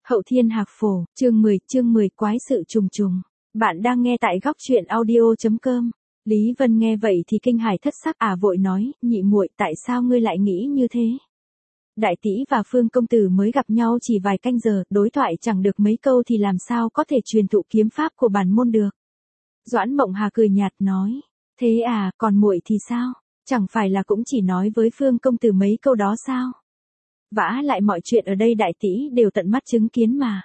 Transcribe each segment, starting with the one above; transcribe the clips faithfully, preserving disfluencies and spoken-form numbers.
Hậu Thiên Hạc Phổ, chương mười, chương mười quái sự trùng trùng. Bạn đang nghe tại góc truyện audio.com. Lý Vân nghe vậy thì kinh hãi thất sắc, ả vội nói, nhị muội, tại sao ngươi lại nghĩ như thế? Đại tỷ và Phương công tử mới gặp nhau chỉ vài canh giờ, đối thoại chẳng được mấy câu thì làm sao có thể truyền thụ kiếm pháp của bản môn được. Doãn Mộng Hà cười nhạt nói, thế à, còn muội thì sao? Chẳng phải là cũng chỉ nói với Phương công tử mấy câu đó sao? Vả lại mọi chuyện ở đây đại tỷ đều tận mắt chứng kiến mà.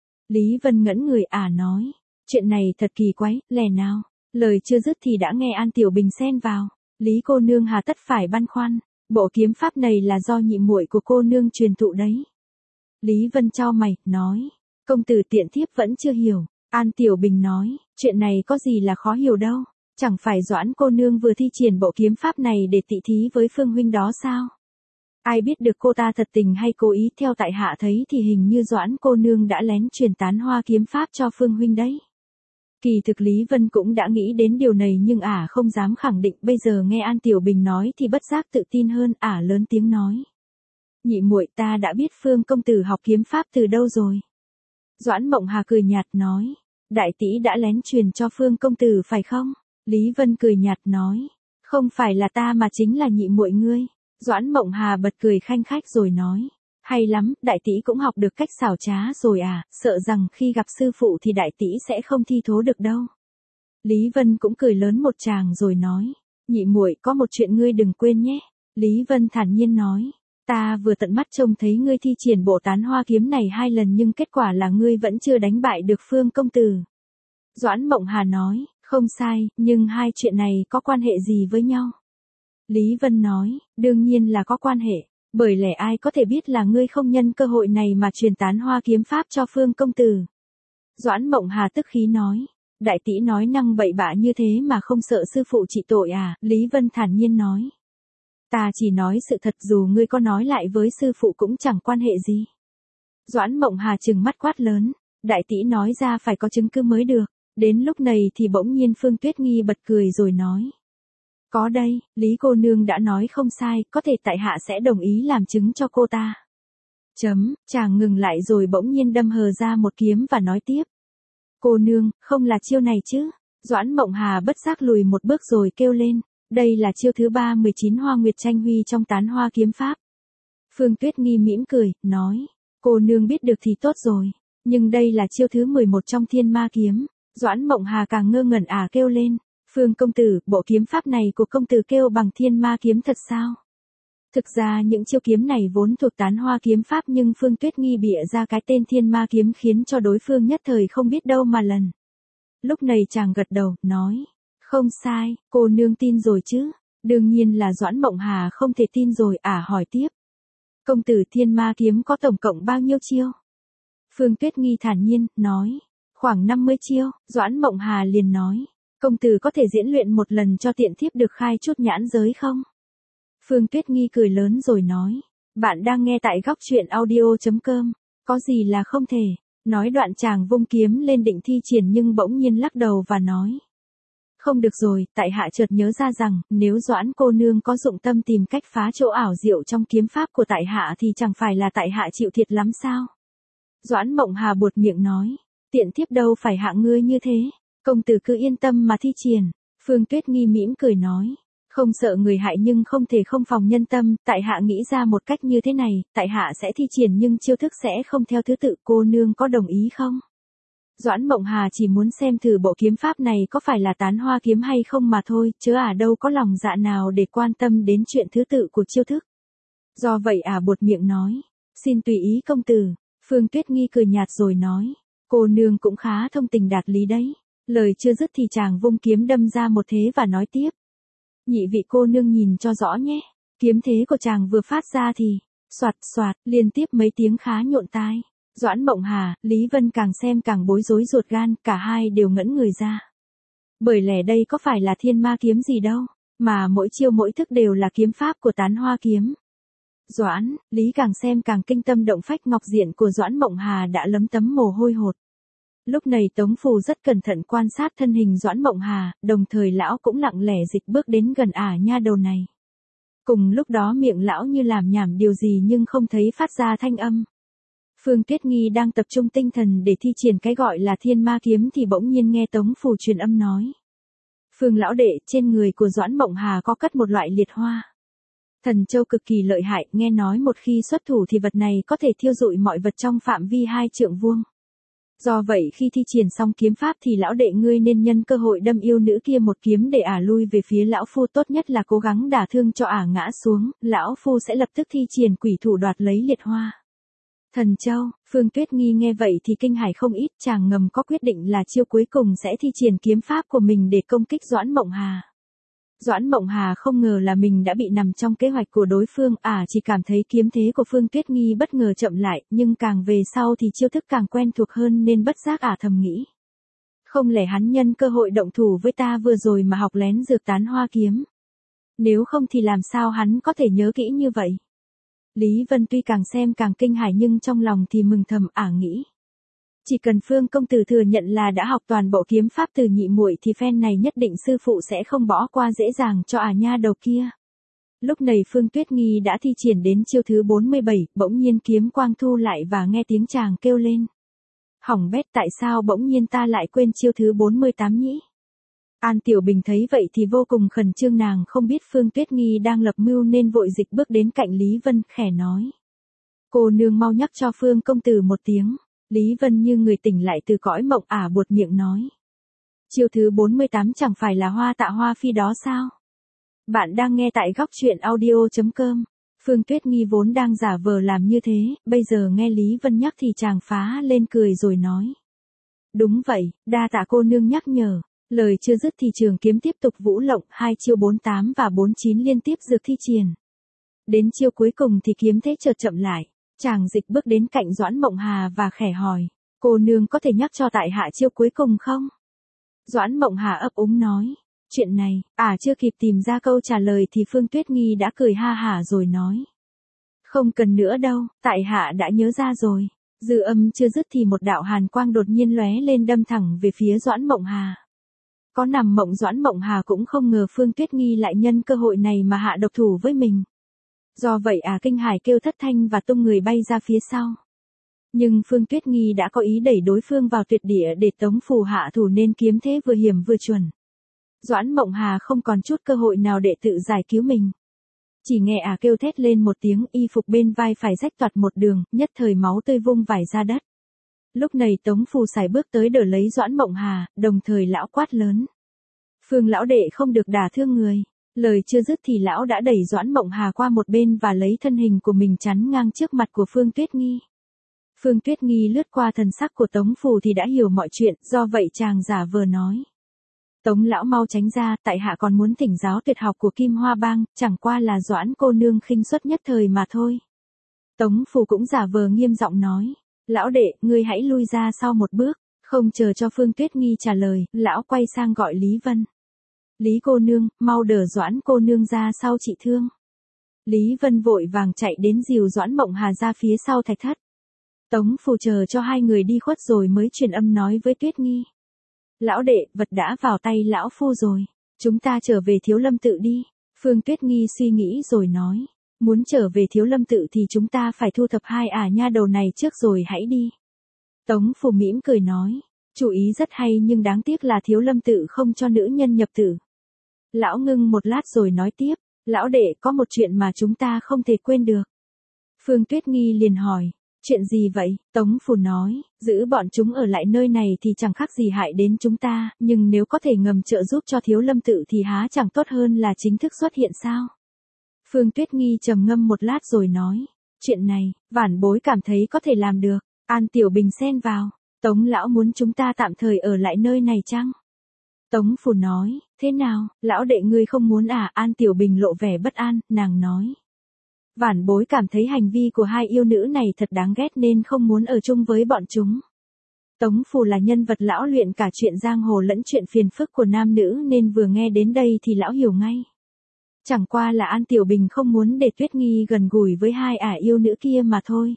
Lý Vân ngẩn người, ả nói, chuyện này thật kỳ quái, lẽ nào? Lời chưa dứt thì đã nghe An Tiểu Bình xen vào. Lý cô nương hà tất phải băn khoăn, bộ kiếm pháp này là do nhị muội của cô nương truyền thụ đấy. Lý Vân chau mày, nói, công tử tiện thiếp vẫn chưa hiểu. An Tiểu Bình nói, chuyện này có gì là khó hiểu đâu, chẳng phải Doãn cô nương vừa thi triển bộ kiếm pháp này để tị thí với Phương huynh đó sao? Ai biết được cô ta thật tình hay cố ý, theo tại hạ thấy thì hình như Doãn cô nương đã lén truyền tán hoa kiếm pháp cho Phương huynh đấy. Kỳ thực Lý Vân cũng đã nghĩ đến điều này nhưng ả không dám khẳng định, bây giờ nghe An Tiểu Bình nói thì bất giác tự tin hơn, ả lớn tiếng nói. Nhị muội, ta đã biết Phương công tử học kiếm pháp từ đâu rồi. Doãn Mộng Hà cười nhạt nói, đại tỷ đã lén truyền cho Phương công tử phải không? Lý Vân cười nhạt nói, không phải là ta mà chính là nhị muội ngươi. Doãn Mộng Hà bật cười khanh khách rồi nói, hay lắm, đại tỷ cũng học được cách xảo trá rồi à, sợ rằng khi gặp sư phụ thì đại tỷ sẽ không thi thố được đâu. Lý Vân cũng cười lớn một tràng rồi nói, nhị muội, có một chuyện ngươi đừng quên nhé. Lý Vân thản nhiên nói, ta vừa tận mắt trông thấy ngươi thi triển bộ tán hoa kiếm này hai lần nhưng kết quả là ngươi vẫn chưa đánh bại được Phương công tử. Doãn Mộng Hà nói, không sai, nhưng hai chuyện này có quan hệ gì với nhau? Lý Vân nói, đương nhiên là có quan hệ, bởi lẽ ai có thể biết là ngươi không nhân cơ hội này mà truyền tán hoa kiếm pháp cho Phương công tử. Doãn Mộng Hà tức khí nói, đại tỷ nói năng bậy bạ như thế mà không sợ sư phụ trị tội à? Lý Vân thản nhiên nói, ta chỉ nói sự thật, dù ngươi có nói lại với sư phụ cũng chẳng quan hệ gì. Doãn Mộng Hà trừng mắt quát lớn, đại tỷ nói ra phải có chứng cứ mới được. Đến lúc này thì bỗng nhiên Phương Tuyết Nghi bật cười rồi nói, có đây, Lý cô nương đã nói không sai, có thể tại hạ sẽ đồng ý làm chứng cho cô ta. Chấm, chàng ngừng lại rồi bỗng nhiên đâm hờ ra một kiếm và nói tiếp. Cô nương, không là chiêu này chứ? Doãn Mộng Hà bất giác lùi một bước rồi kêu lên, đây là chiêu thứ ba mười chín Hoa Nguyệt Tranh Huy trong tán hoa kiếm pháp. Phương Tuyết Nghi mỉm cười, nói, cô nương biết được thì tốt rồi, nhưng đây là chiêu thứ mười một trong Thiên Ma Kiếm. Doãn Mộng Hà càng ngơ ngẩn, ả kêu lên, Phương công tử, bộ kiếm pháp này của công tử kêu bằng Thiên Ma Kiếm thật sao? Thực ra những chiêu kiếm này vốn thuộc tán hoa kiếm pháp nhưng Phương Tuyết Nghi bịa ra cái tên Thiên Ma Kiếm khiến cho đối phương nhất thời không biết đâu mà lần. Lúc này chàng gật đầu, nói, không sai, cô nương tin rồi chứ? Đương nhiên là Doãn Mộng Hà không thể tin rồi, ả hỏi tiếp. Công tử, Thiên Ma Kiếm có tổng cộng bao nhiêu chiêu? Phương Tuyết Nghi thản nhiên, nói, khoảng năm mươi chiêu. Doãn Mộng Hà liền nói, công tử có thể diễn luyện một lần cho tiện thiếp được khai chút nhãn giới không? Phương Tuyết Nghi cười lớn rồi nói, bạn đang nghe tại góc truyện audio.com, có gì là không thể. Nói đoạn chàng vung kiếm lên định thi triển nhưng bỗng nhiên lắc đầu và nói, không được rồi, tại hạ chợt nhớ ra rằng, nếu Doãn cô nương có dụng tâm tìm cách phá chỗ ảo diệu trong kiếm pháp của tại hạ thì chẳng phải là tại hạ chịu thiệt lắm sao? Doãn Mộng Hà buột miệng nói, tiện thiếp đâu phải hạng ngươi như thế, công tử cứ yên tâm mà thi triển. Phương Tuyết Nghi mỉm cười nói, không sợ người hại nhưng không thể không phòng nhân tâm, tại hạ nghĩ ra một cách như thế này, tại hạ sẽ thi triển nhưng chiêu thức sẽ không theo thứ tự, cô nương có đồng ý không? Doãn Mộng Hà chỉ muốn xem thử bộ kiếm pháp này có phải là tán hoa kiếm hay không mà thôi, chứ ả đâu có lòng dạ nào để quan tâm đến chuyện thứ tự của chiêu thức. Do vậy ả buột miệng nói, xin tùy ý công tử. Phương Tuyết Nghi cười nhạt rồi nói, cô nương cũng khá thông tình đạt lý đấy. Lời chưa dứt thì chàng vung kiếm đâm ra một thế và nói tiếp. Nhị vị cô nương nhìn cho rõ nhé. Kiếm thế của chàng vừa phát ra thì, soạt soạt, liên tiếp mấy tiếng khá nhộn tai. Doãn Mộng Hà, Lý Vân càng xem càng bối rối ruột gan, cả hai đều ngẩn người ra. Bởi lẽ đây có phải là Thiên Ma Kiếm gì đâu, mà mỗi chiêu mỗi thức đều là kiếm pháp của tán hoa kiếm. Doãn, Lý càng xem càng kinh tâm động phách, ngọc diện của Doãn Mộng Hà đã lấm tấm mồ hôi hột. Lúc này Tống Phù rất cẩn thận quan sát thân hình Doãn Mộng Hà, đồng thời lão cũng lặng lẽ dịch bước đến gần ả nha đầu này. Cùng lúc đó miệng lão như làm nhảm điều gì nhưng không thấy phát ra thanh âm. Phương Tuyết Nghi đang tập trung tinh thần để thi triển cái gọi là thiên ma kiếm thì bỗng nhiên nghe Tống Phù truyền âm nói. Phương lão đệ, trên người của Doãn Mộng Hà có cất một loại liệt hoa. Thần châu cực kỳ lợi hại, nghe nói một khi xuất thủ thì vật này có thể thiêu rụi mọi vật trong phạm vi hai trượng vuông. Do vậy khi thi triển xong kiếm pháp thì lão đệ ngươi nên nhân cơ hội đâm yêu nữ kia một kiếm để ả lui về phía lão phu, tốt nhất là cố gắng đả thương cho ả ngã xuống, lão phu sẽ lập tức thi triển quỷ thủ đoạt lấy liệt hoa. Thần châu, Phương Tuyết Nghi nghe vậy thì kinh hãi không ít, chàng ngầm có quyết định là chiêu cuối cùng sẽ thi triển kiếm pháp của mình để công kích Doãn Mộng Hà. Doãn Mộng Hà không ngờ là mình đã bị nằm trong kế hoạch của đối phương, ả à, chỉ cảm thấy kiếm thế của Phương Tuyết Nghi bất ngờ chậm lại, nhưng càng về sau thì chiêu thức càng quen thuộc hơn nên bất giác ả à thầm nghĩ. Không lẽ hắn nhân cơ hội động thủ với ta vừa rồi mà học lén dược tán hoa kiếm? Nếu không thì làm sao hắn có thể nhớ kỹ như vậy? Lý Vân tuy càng xem càng kinh hãi nhưng trong lòng thì mừng thầm, ả à nghĩ. Chỉ cần Phương công tử thừa nhận là đã học toàn bộ kiếm pháp từ nhị muội thì phen này nhất định sư phụ sẽ không bỏ qua dễ dàng cho ả nha đầu kia. Lúc này Phương Tuyết Nghi đã thi triển đến chiêu thứ bốn mươi bảy, bỗng nhiên kiếm quang thu lại và nghe tiếng chàng kêu lên. Hỏng bét, tại sao bỗng nhiên ta lại quên chiêu thứ bốn mươi tám nhỉ? An Tiểu Bình thấy vậy thì vô cùng khẩn trương, nàng không biết Phương Tuyết Nghi đang lập mưu nên vội dịch bước đến cạnh Lý Vân khẽ nói. Cô nương mau nhắc cho Phương công tử một tiếng. Lý Vân như người tỉnh lại từ cõi mộng, ả buột miệng nói. Chiêu thứ bốn mươi tám chẳng phải là hoa tạ hoa phi đó sao? Bạn đang nghe tại góc truyện audio chấm com. Phương Tuyết Nghi vốn đang giả vờ làm như thế, bây giờ nghe Lý Vân nhắc thì chàng phá lên cười rồi nói. Đúng vậy, đa tạ cô nương nhắc nhở. Lời chưa dứt thì trường kiếm tiếp tục vũ lộng, hai chiêu bốn mươi tám và bốn mươi chín liên tiếp dược thi triển. Đến chiêu cuối cùng thì kiếm thế chợt chậm lại. Chàng dịch bước đến cạnh Doãn Mộng Hà và khẽ hỏi, cô nương có thể nhắc cho tại hạ chiêu cuối cùng không? Doãn Mộng Hà ấp úng nói, chuyện này, ả à chưa kịp tìm ra câu trả lời thì Phương Tuyết Nghi đã cười ha hả rồi nói. Không cần nữa đâu, tại hạ đã nhớ ra rồi. Dư âm chưa dứt thì một đạo hàn quang đột nhiên lóe lên đâm thẳng về phía Doãn Mộng Hà. Có nằm mộng Doãn Mộng Hà cũng không ngờ Phương Tuyết Nghi lại nhân cơ hội này mà hạ độc thủ với mình. Do vậy à kinh hãi kêu thất thanh và tung người bay ra phía sau. Nhưng Phương Tuyết Nghi đã có ý đẩy đối phương vào tuyệt địa để Tống Phù hạ thủ nên kiếm thế vừa hiểm vừa chuẩn. Doãn Mộng Hà không còn chút cơ hội nào để tự giải cứu mình. Chỉ nghe à kêu thét lên một tiếng, y phục bên vai phải rách toạc một đường, nhất thời máu tươi vung vãi ra đất. Lúc này Tống Phù sải bước tới đỡ lấy Doãn Mộng Hà, đồng thời lão quát lớn. Phương lão đệ không được đả thương người. Lời chưa dứt thì lão đã đẩy Doãn Mộng Hà qua một bên và lấy thân hình của mình chắn ngang trước mặt của Phương Tuyết Nghi. Phương Tuyết Nghi lướt qua thần sắc của Tống Phù thì đã hiểu mọi chuyện, do vậy chàng giả vờ nói. Tống lão mau tránh ra, tại hạ còn muốn thỉnh giáo tuyệt học của Kim Hoa Bang, chẳng qua là Doãn cô nương khinh suất nhất thời mà thôi. Tống Phù cũng giả vờ nghiêm giọng nói. Lão đệ, ngươi hãy lui ra sau một bước. Không chờ cho Phương Tuyết Nghi trả lời, lão quay sang gọi Lý Vân. Lý cô nương, mau đỡ Doãn cô nương ra sau trị thương. Lý Vân vội vàng chạy đến dìu Doãn Mộng Hà ra phía sau thạch thất. Tống Phù chờ cho hai người đi khuất rồi mới truyền âm nói với Tuyết Nghi. Lão đệ, vật đã vào tay lão phu rồi. Chúng ta trở về Thiếu Lâm tự đi. Phương Tuyết Nghi suy nghĩ rồi nói. Muốn trở về Thiếu Lâm tự thì chúng ta phải thu thập hai ả nha đầu này trước rồi hãy đi. Tống Phù mỉm cười nói. Chủ ý rất hay nhưng đáng tiếc là Thiếu Lâm tự không cho nữ nhân nhập tự. Lão ngưng một lát rồi nói tiếp. Lão đệ, có một chuyện mà chúng ta không thể quên được. Phương Tuyết Nghi liền hỏi. Chuyện gì vậy? Tống Phù nói, giữ bọn chúng ở lại nơi này thì chẳng khác gì hại đến chúng ta, nhưng nếu có thể ngầm trợ giúp cho Thiếu Lâm tự thì há chẳng tốt hơn là chính thức xuất hiện sao? Phương Tuyết Nghi trầm ngâm một lát rồi nói, chuyện này, vãn bối cảm thấy có thể làm được. An Tiểu Bình xen vào, Tống lão muốn chúng ta tạm thời ở lại nơi này chăng? Tống Phù nói, thế nào, lão đệ ngươi không muốn à? An Tiểu Bình lộ vẻ bất an, nàng nói. Vãn bối cảm thấy hành vi của hai yêu nữ này thật đáng ghét nên không muốn ở chung với bọn chúng. Tống Phù là nhân vật lão luyện cả chuyện giang hồ lẫn chuyện phiền phức của nam nữ nên vừa nghe đến đây thì lão hiểu ngay. Chẳng qua là An Tiểu Bình không muốn để Tuyết Nghi gần gũi với hai ả yêu nữ kia mà thôi.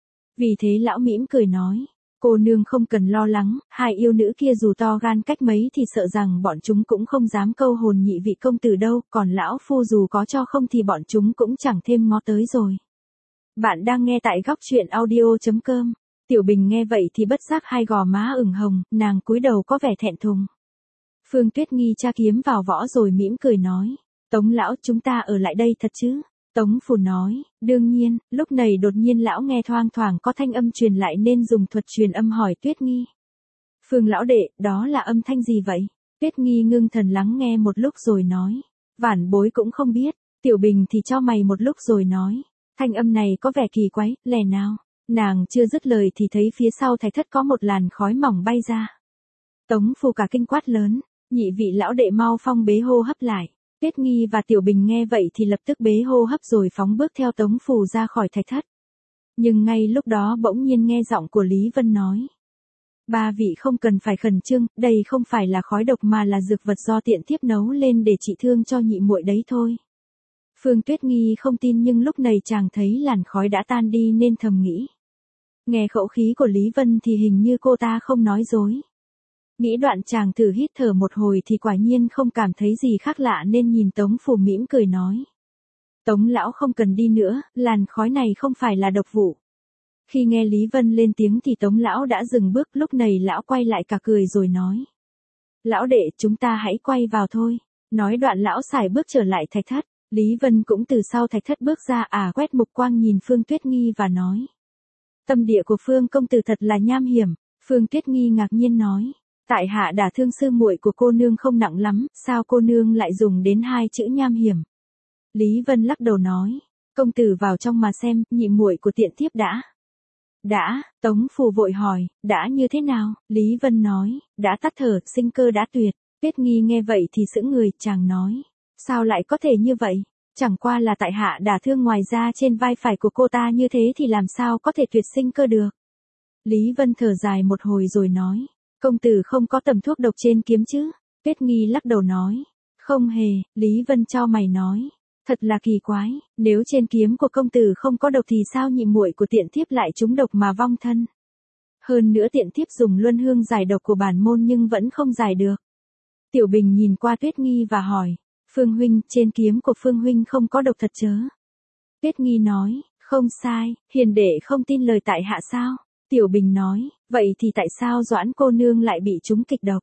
Vì thế lão mỉm cười nói, cô nương không cần lo lắng, hai yêu nữ kia dù to gan cách mấy thì sợ rằng bọn chúng cũng không dám câu hồn nhị vị công tử đâu, còn lão phu dù có cho không thì bọn chúng cũng chẳng thêm ngó tới rồi. Bạn đang nghe tại góc chuyện audio chấm com. Tiểu Bình nghe vậy thì bất giác hai gò má ửng hồng, nàng cúi đầu có vẻ thẹn thùng. Phương Tuyết Nghi tra kiếm vào võ rồi mỉm cười nói. Tống lão, chúng ta ở lại đây thật chứ? Tống Phủ nói, đương nhiên. Lúc này đột nhiên lão nghe thoang thoảng có thanh âm truyền lại nên dùng thuật truyền âm hỏi Tuyết Nghi. Phương lão đệ, đó là âm thanh gì vậy? Tuyết Nghi ngưng thần lắng nghe một lúc rồi nói. Vản bối cũng không biết. Tiểu Bình thì cho mày một lúc rồi nói. Thanh âm này có vẻ kỳ quái, lẻ nào. Nàng chưa dứt lời thì thấy phía sau Thạch Thất có một làn khói mỏng bay ra. Tống Phủ cả kinh quát lớn. Nhị vị lão đệ mau phong bế hô hấp lại. Tuyết Nghi và Tiểu Bình nghe vậy thì lập tức bế hô hấp rồi phóng bước theo Tống Phủ ra khỏi Thạch Thất. Nhưng ngay lúc đó bỗng nhiên nghe giọng của Lý Vân nói. Ba vị không cần phải khẩn trương, đây không phải là khói độc mà là dược vật do tiện thiếp nấu lên để trị thương cho nhị muội đấy thôi. Phương Tuyết Nghi không tin nhưng lúc này chàng thấy làn khói đã tan đi nên thầm nghĩ. Nghe khẩu khí của Lý Vân thì hình như cô ta không nói dối. Nghĩ đoạn chàng thử hít thở một hồi thì quả nhiên không cảm thấy gì khác lạ nên nhìn Tống Phủ mỉm cười nói. Tống lão không cần đi nữa, làn khói này không phải là độc vụ. Khi nghe Lý Vân lên tiếng thì Tống lão đã dừng bước, lúc này lão quay lại cả cười rồi nói. Lão đệ, chúng ta hãy quay vào thôi. Nói đoạn lão xài bước trở lại Thạch Thất. Lý Vân cũng từ sau Thạch Thất bước ra, à quét mục quang nhìn Phương Tuyết Nghi và nói. Tâm địa của Phương công tử thật là nham hiểm. Phương Tuyết Nghi ngạc nhiên nói. Tại hạ đả thương sư muội của cô nương không nặng lắm, sao cô nương lại dùng đến hai chữ nham hiểm? Lý Vân lắc đầu nói. Công tử vào trong mà xem, nhị muội của tiện thiếp đã. Đã, Tống Phủ vội hỏi, đã như thế nào? Lý Vân nói, đã tắt thở, sinh cơ đã tuyệt. Tuyết Nghi nghe vậy thì sững người, chàng nói. Sao lại có thể như vậy? Chẳng qua là tại hạ đả thương, ngoài ra trên vai phải của cô ta như thế thì làm sao có thể tuyệt sinh cơ được? Lý Vân thở dài một hồi rồi nói. Công tử không có tầm thuốc độc trên kiếm chứ? Tuyết Nghi lắc đầu nói. Không hề. Lý Vân cho mày nói. Thật là kỳ quái, nếu trên kiếm của công tử không có độc thì sao nhị muội của tiện thiếp lại trúng độc mà vong thân? Hơn nữa tiện thiếp dùng luân hương giải độc của bản môn nhưng vẫn không giải được. Tiểu Bình nhìn qua Tuyết Nghi và hỏi. Phương huynh, trên kiếm của Phương huynh không có độc thật chớ? Tuyết Nghi nói, không sai, hiền đệ không tin lời tại hạ sao? Tiểu Bình nói, vậy thì tại sao Doãn cô nương lại bị trúng kịch độc?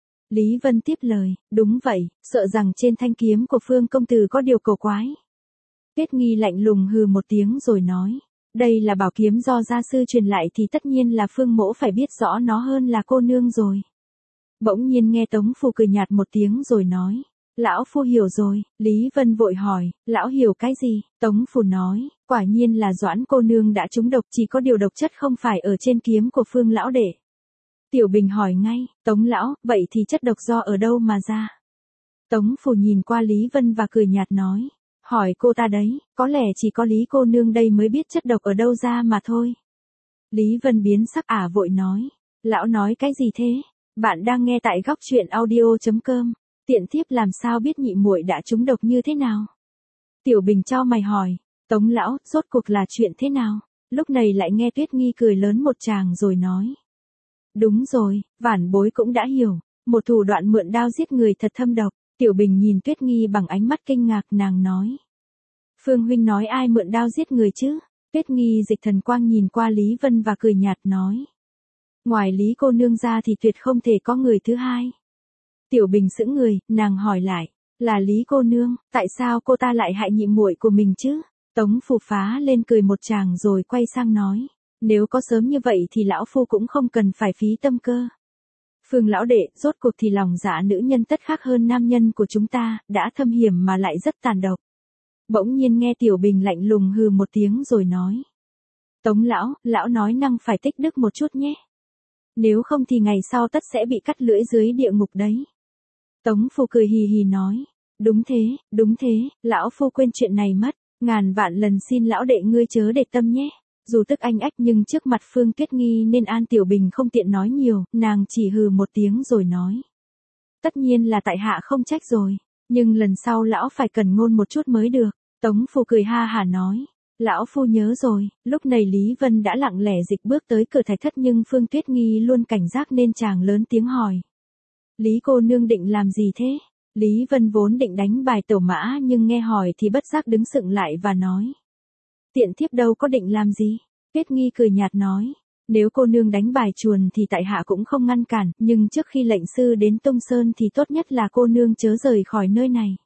Lý Vân tiếp lời, đúng vậy, sợ rằng trên thanh kiếm của Phương công tử có điều cổ quái. Tuyết Nghi lạnh lùng hừ một tiếng rồi nói, đây là bảo kiếm do gia sư truyền lại thì tất nhiên là Phương mỗ phải biết rõ nó hơn là cô nương rồi. Bỗng nhiên nghe Tống Phủ cười nhạt một tiếng rồi nói, lão phu hiểu rồi. Lý Vân vội hỏi, lão hiểu cái gì? Tống Phủ nói, quả nhiên là Doãn cô nương đã trúng độc, chỉ có điều độc chất không phải ở trên kiếm của Phương lão đệ. Tiểu Bình hỏi ngay, Tống lão, vậy thì chất độc do ở đâu mà ra? Tống Phủ nhìn qua Lý Vân và cười nhạt nói, hỏi cô ta đấy, có lẽ chỉ có Lý cô nương đây mới biết chất độc ở đâu ra mà thôi. Lý Vân biến sắc, ả vội nói, lão nói cái gì thế? Bạn đang nghe tại góc chuyện audio chấm com. Tiện thiếp làm sao biết nhị muội đã trúng độc như thế nào? Tiểu Bình cho mày hỏi, Tống lão, rốt cuộc là chuyện thế nào? Lúc này lại nghe Tuyết Nghi cười lớn một tràng rồi nói. Đúng rồi, vản bối cũng đã hiểu, một thủ đoạn mượn đao giết người thật thâm độc. Tiểu Bình nhìn Tuyết Nghi bằng ánh mắt kinh ngạc, nàng nói. Phương huynh nói ai mượn đao giết người chứ? Tuyết Nghi dịch thần quang nhìn qua Lý Vân và cười nhạt nói. Ngoài Lý cô nương ra thì tuyệt không thể có người thứ hai. Tiểu Bình sững người, nàng hỏi lại, là Lý cô nương, tại sao cô ta lại hại nhị muội của mình chứ? Tống Phủ phá lên cười một tràng rồi quay sang nói, nếu có sớm như vậy thì lão phu cũng không cần phải phí tâm cơ. Phương lão đệ, rốt cuộc thì lòng dạ nữ nhân tất khác hơn nam nhân của chúng ta, đã thâm hiểm mà lại rất tàn độc. Bỗng nhiên nghe Tiểu Bình lạnh lùng hừ một tiếng rồi nói. Tống lão, lão nói năng phải tích đức một chút nhé. Nếu không thì ngày sau tất sẽ bị cắt lưỡi dưới địa ngục đấy. Tống Phủ cười hì hì nói, đúng thế, đúng thế, lão phu quên chuyện này mất, ngàn vạn lần xin lão đệ ngươi chớ để tâm nhé. Dù tức anh ách nhưng trước mặt Phương Tuyết Nghi nên An Tiểu Bình không tiện nói nhiều, nàng chỉ hừ một tiếng rồi nói. Tất nhiên là tại hạ không trách rồi, nhưng lần sau lão phải cần ngôn một chút mới được. Tống Phủ cười ha hả nói, lão phu nhớ rồi. Lúc này Lý Vân đã lặng lẽ dịch bước tới cửa Thạch Thất nhưng Phương Tuyết Nghi luôn cảnh giác nên chàng lớn tiếng hỏi. Lý cô nương định làm gì thế? Lý Vân vốn định đánh bài tẩu mã nhưng nghe hỏi thì bất giác đứng sững lại và nói. Tiện thiếp đâu có định làm gì. Tuyết Nghi cười nhạt nói. Nếu cô nương đánh bài chuồn thì tại hạ cũng không ngăn cản, nhưng trước khi lệnh sư đến Tung Sơn thì tốt nhất là cô nương chớ rời khỏi nơi này.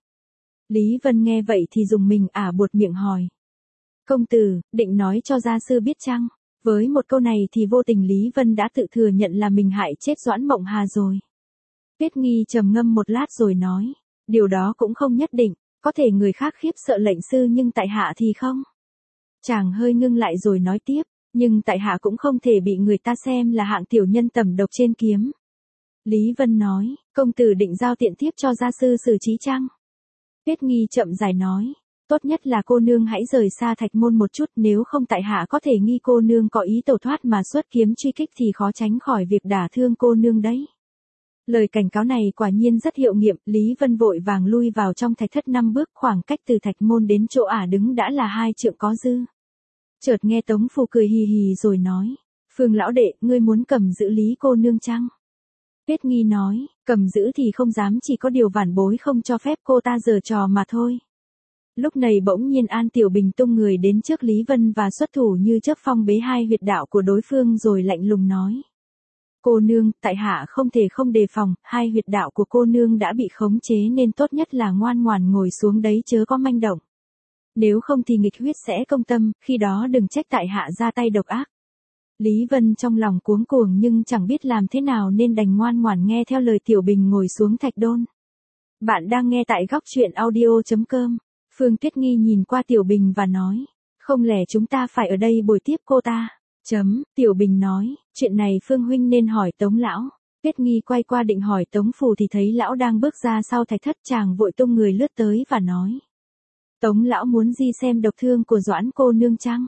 Lý Vân nghe vậy thì dùng mình ả buột miệng hỏi. Công tử, định nói cho gia sư biết chăng? Với một câu này thì vô tình Lý Vân đã tự thừa nhận là mình hại chết Doãn Mộng Hà rồi. Tuyết Nghi trầm ngâm một lát rồi nói. Điều đó cũng không nhất định, có thể người khác khiếp sợ lệnh sư nhưng tại hạ thì không. Chàng hơi ngưng lại rồi nói tiếp. Nhưng tại hạ cũng không thể bị người ta xem là hạng tiểu nhân tầm độc trên kiếm. Lý Vân nói, công tử định giao tiện thiếp cho gia sư xử trí chăng? Tuyết Nghi chậm rãi nói, tốt nhất là cô nương hãy rời xa Thạch Môn một chút, nếu không tại hạ có thể nghi cô nương có ý tẩu thoát mà xuất kiếm truy kích thì khó tránh khỏi việc đả thương cô nương đấy. Lời cảnh cáo này quả nhiên rất hiệu nghiệm, Lý Vân vội vàng lui vào trong thạch thất năm bước, khoảng cách từ Thạch Môn đến chỗ ả đứng đã là hai trượng có dư. Chợt nghe Tống Phù cười hì hì rồi nói, Phương lão đệ, ngươi muốn cầm giữ Lý cô nương chăng? Tuyết Nghi nói, cầm giữ thì không dám, chỉ có điều vản bối không cho phép cô ta giở trò mà thôi. Lúc này bỗng nhiên An Tiểu Bình tung người đến trước Lý Vân và xuất thủ như chớp phong bế hai huyệt đạo của đối phương rồi lạnh lùng nói. Cô nương, tại hạ không thể không đề phòng, hai huyệt đạo của cô nương đã bị khống chế nên tốt nhất là ngoan ngoãn ngồi xuống đấy chớ có manh động. Nếu không thì nghịch huyết sẽ công tâm, khi đó đừng trách tại hạ ra tay độc ác. Lý Vân trong lòng cuống cuồng nhưng chẳng biết làm thế nào nên đành ngoan ngoãn nghe theo lời Tiểu Bình ngồi xuống thạch đôn. Bạn đang nghe tại góc truyện audio chấm com. Phương Tuyết Nghi nhìn qua Tiểu Bình và nói, không lẽ chúng ta phải ở đây bồi tiếp cô ta? Chấm, Tiểu Bình nói, chuyện này Phương huynh nên hỏi Tống lão. Tuyết Nghi quay qua định hỏi Tống Phù thì thấy lão đang bước ra sau thạch thất, chàng vội tung người lướt tới và nói. Tống lão muốn gì xem độc thương của Doãn cô nương chăng?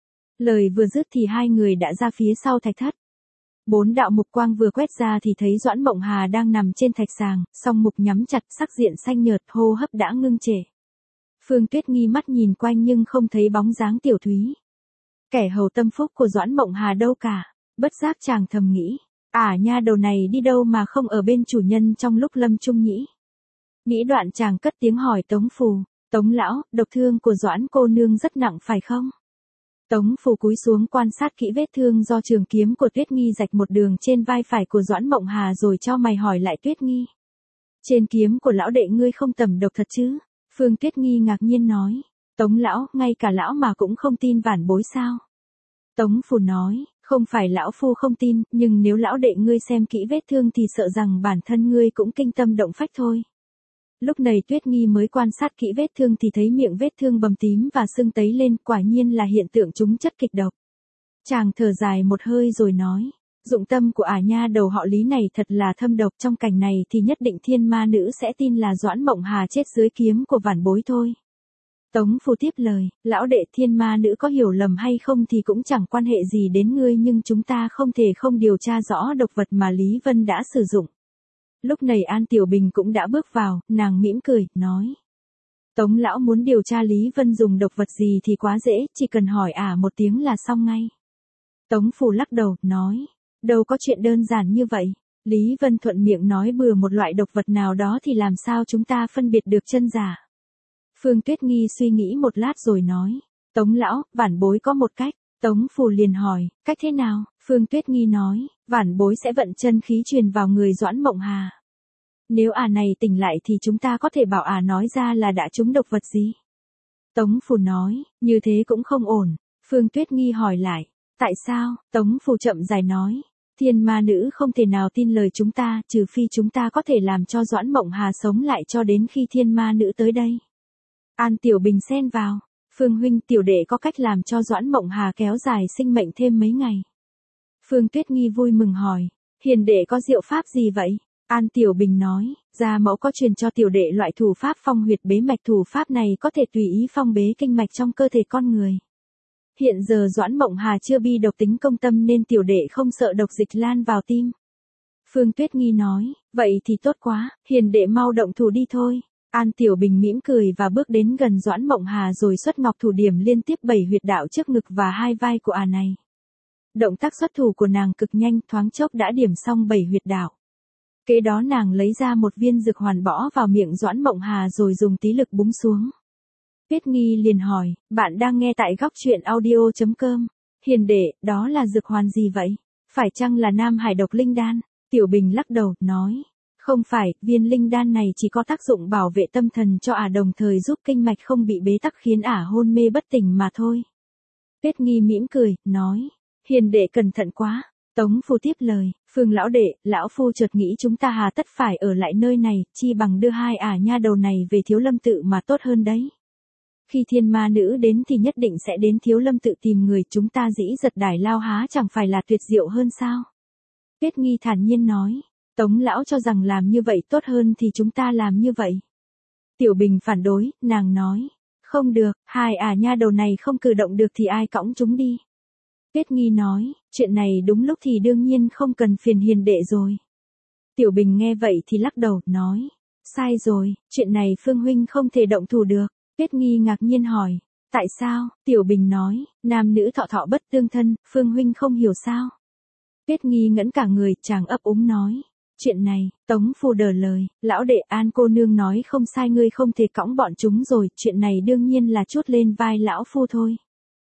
Lời vừa dứt thì hai người đã ra phía sau thạch thất. Bốn đạo mục quang vừa quét ra thì thấy Doãn Mộng Hà đang nằm trên thạch sàng, song mục nhắm chặt, sắc diện xanh nhợt, hô hấp đã ngưng trệ. Phương Tuyết Nghi mắt nhìn quanh nhưng không thấy bóng dáng Tiểu Thúy. Kẻ hầu tâm phúc của Doãn Mộng Hà đâu cả, bất giác chàng thầm nghĩ, à nha đầu này đi đâu mà không ở bên chủ nhân trong lúc lâm chung nhỉ? Nghĩ đoạn chàng cất tiếng hỏi Tống Phù, Tống lão, độc thương của Doãn cô nương rất nặng phải không? Tống Phù cúi xuống quan sát kỹ vết thương do trường kiếm của Tuyết Nghi rạch một đường trên vai phải của Doãn Mộng Hà rồi chau mày hỏi lại Tuyết Nghi. Trên kiếm của lão đệ ngươi không tầm độc thật chứ? Phương Tuyết Nghi ngạc nhiên nói. Tống lão, ngay cả lão mà cũng không tin vản bối sao? Tống Phù nói, không phải lão phu không tin, nhưng nếu lão đệ ngươi xem kỹ vết thương thì sợ rằng bản thân ngươi cũng kinh tâm động phách thôi. Lúc này Tuyết Nghi mới quan sát kỹ vết thương thì thấy miệng vết thương bầm tím và sưng tấy lên, quả nhiên là hiện tượng trúng chất kịch độc. Chàng thở dài một hơi rồi nói, dụng tâm của ả nha đầu họ Lý này thật là thâm độc, trong cảnh này thì nhất định thiên ma nữ sẽ tin là Doãn Mộng Hà chết dưới kiếm của vản bối thôi. Tống Phù tiếp lời, lão đệ, thiên ma nữ có hiểu lầm hay không thì cũng chẳng quan hệ gì đến ngươi, nhưng chúng ta không thể không điều tra rõ độc vật mà Lý Vân đã sử dụng. Lúc này An Tiểu Bình cũng đã bước vào, nàng mỉm cười, nói. Tống lão muốn điều tra Lý Vân dùng độc vật gì thì quá dễ, chỉ cần hỏi ả một tiếng là xong ngay. Tống Phù lắc đầu, nói. Đâu có chuyện đơn giản như vậy. Lý Vân thuận miệng nói bừa một loại độc vật nào đó thì làm sao chúng ta phân biệt được chân giả. Phương Tuyết Nghi suy nghĩ một lát rồi nói. Tống lão, vản bối có một cách. Tống Phù liền hỏi, cách thế nào? Phương Tuyết Nghi nói, vản bối sẽ vận chân khí truyền vào người Doãn Mộng Hà. Nếu ả này tỉnh lại thì chúng ta có thể bảo ả nói ra là đã trúng độc vật gì. Tống Phù nói, như thế cũng không ổn. Phương Tuyết Nghi hỏi lại, tại sao? Tống Phù chậm rãi nói, thiên ma nữ không thể nào tin lời chúng ta, trừ phi chúng ta có thể làm cho Doãn Mộng Hà sống lại cho đến khi thiên ma nữ tới đây. An Tiểu Bình xen vào, Phương huynh, tiểu đệ có cách làm cho Doãn Mộng Hà kéo dài sinh mệnh thêm mấy ngày. Phương Tuyết Nghi vui mừng hỏi, hiền đệ có diệu pháp gì vậy? An Tiểu Bình nói, gia mẫu có truyền cho tiểu đệ loại thủ pháp phong huyệt bế mạch, thủ pháp này có thể tùy ý phong bế kinh mạch trong cơ thể con người. Hiện giờ Doãn Mộng Hà chưa bi độc tính công tâm nên tiểu đệ không sợ độc dịch lan vào tim. Phương Tuyết Nghi nói, vậy thì tốt quá, hiền đệ mau động thủ đi thôi. An Tiểu Bình mỉm cười và bước đến gần Doãn Mộng Hà rồi xuất ngọc thủ điểm liên tiếp bảy huyệt đạo trước ngực và hai vai của ả này. Động tác xuất thủ của nàng cực nhanh, thoáng chốc đã điểm xong bảy huyệt đạo. Kế đó nàng lấy ra một viên dược hoàn bỏ vào miệng Doãn Mộng Hà rồi dùng tí lực búng xuống. Tuyết Nghi liền hỏi, bạn đang nghe tại góc chuyện audio chấm com. Hiền đệ, đó là dược hoàn gì vậy? Phải chăng là Nam Hải độc linh đan? Tiểu Bình lắc đầu, nói. Không phải, viên linh đan này chỉ có tác dụng bảo vệ tâm thần cho ả đồng thời giúp kinh mạch không bị bế tắc khiến ả hôn mê bất tỉnh mà thôi. Tuyết Nghi mỉm cười, nói. Hiền đệ cẩn thận quá. Tống Phu tiếp lời, Phương lão đệ, lão phu chợt nghĩ chúng ta hà tất phải ở lại nơi này, chi bằng đưa hai ả nha đầu này về Thiếu Lâm tự mà tốt hơn đấy. Khi thiên ma nữ đến thì nhất định sẽ đến Thiếu Lâm tự tìm người, chúng ta dĩ giật đài lao há chẳng phải là tuyệt diệu hơn sao? Tuyết Nghi thản nhiên nói, Tống lão cho rằng làm như vậy tốt hơn thì chúng ta làm như vậy. Tiểu Bình phản đối, nàng nói, không được, hai ả nha đầu này không cử động được thì ai cõng chúng đi. Tuyết Nghi nói, chuyện này đúng lúc thì đương nhiên không cần phiền hiền đệ rồi. Tiểu Bình nghe vậy thì lắc đầu, nói, sai rồi, chuyện này Phương huynh không thể động thủ được. Tuyết Nghi ngạc nhiên hỏi, tại sao? Tiểu Bình nói, nam nữ thọ thọ bất tương thân, Phương huynh không hiểu sao? Tuyết Nghi ngẩn cả người, chàng ấp úng nói, chuyện này, Tống Phu đờ lời, lão đệ An cô nương nói không sai, ngươi không thể cõng bọn chúng rồi, chuyện này đương nhiên là chuốt lên vai lão phu thôi.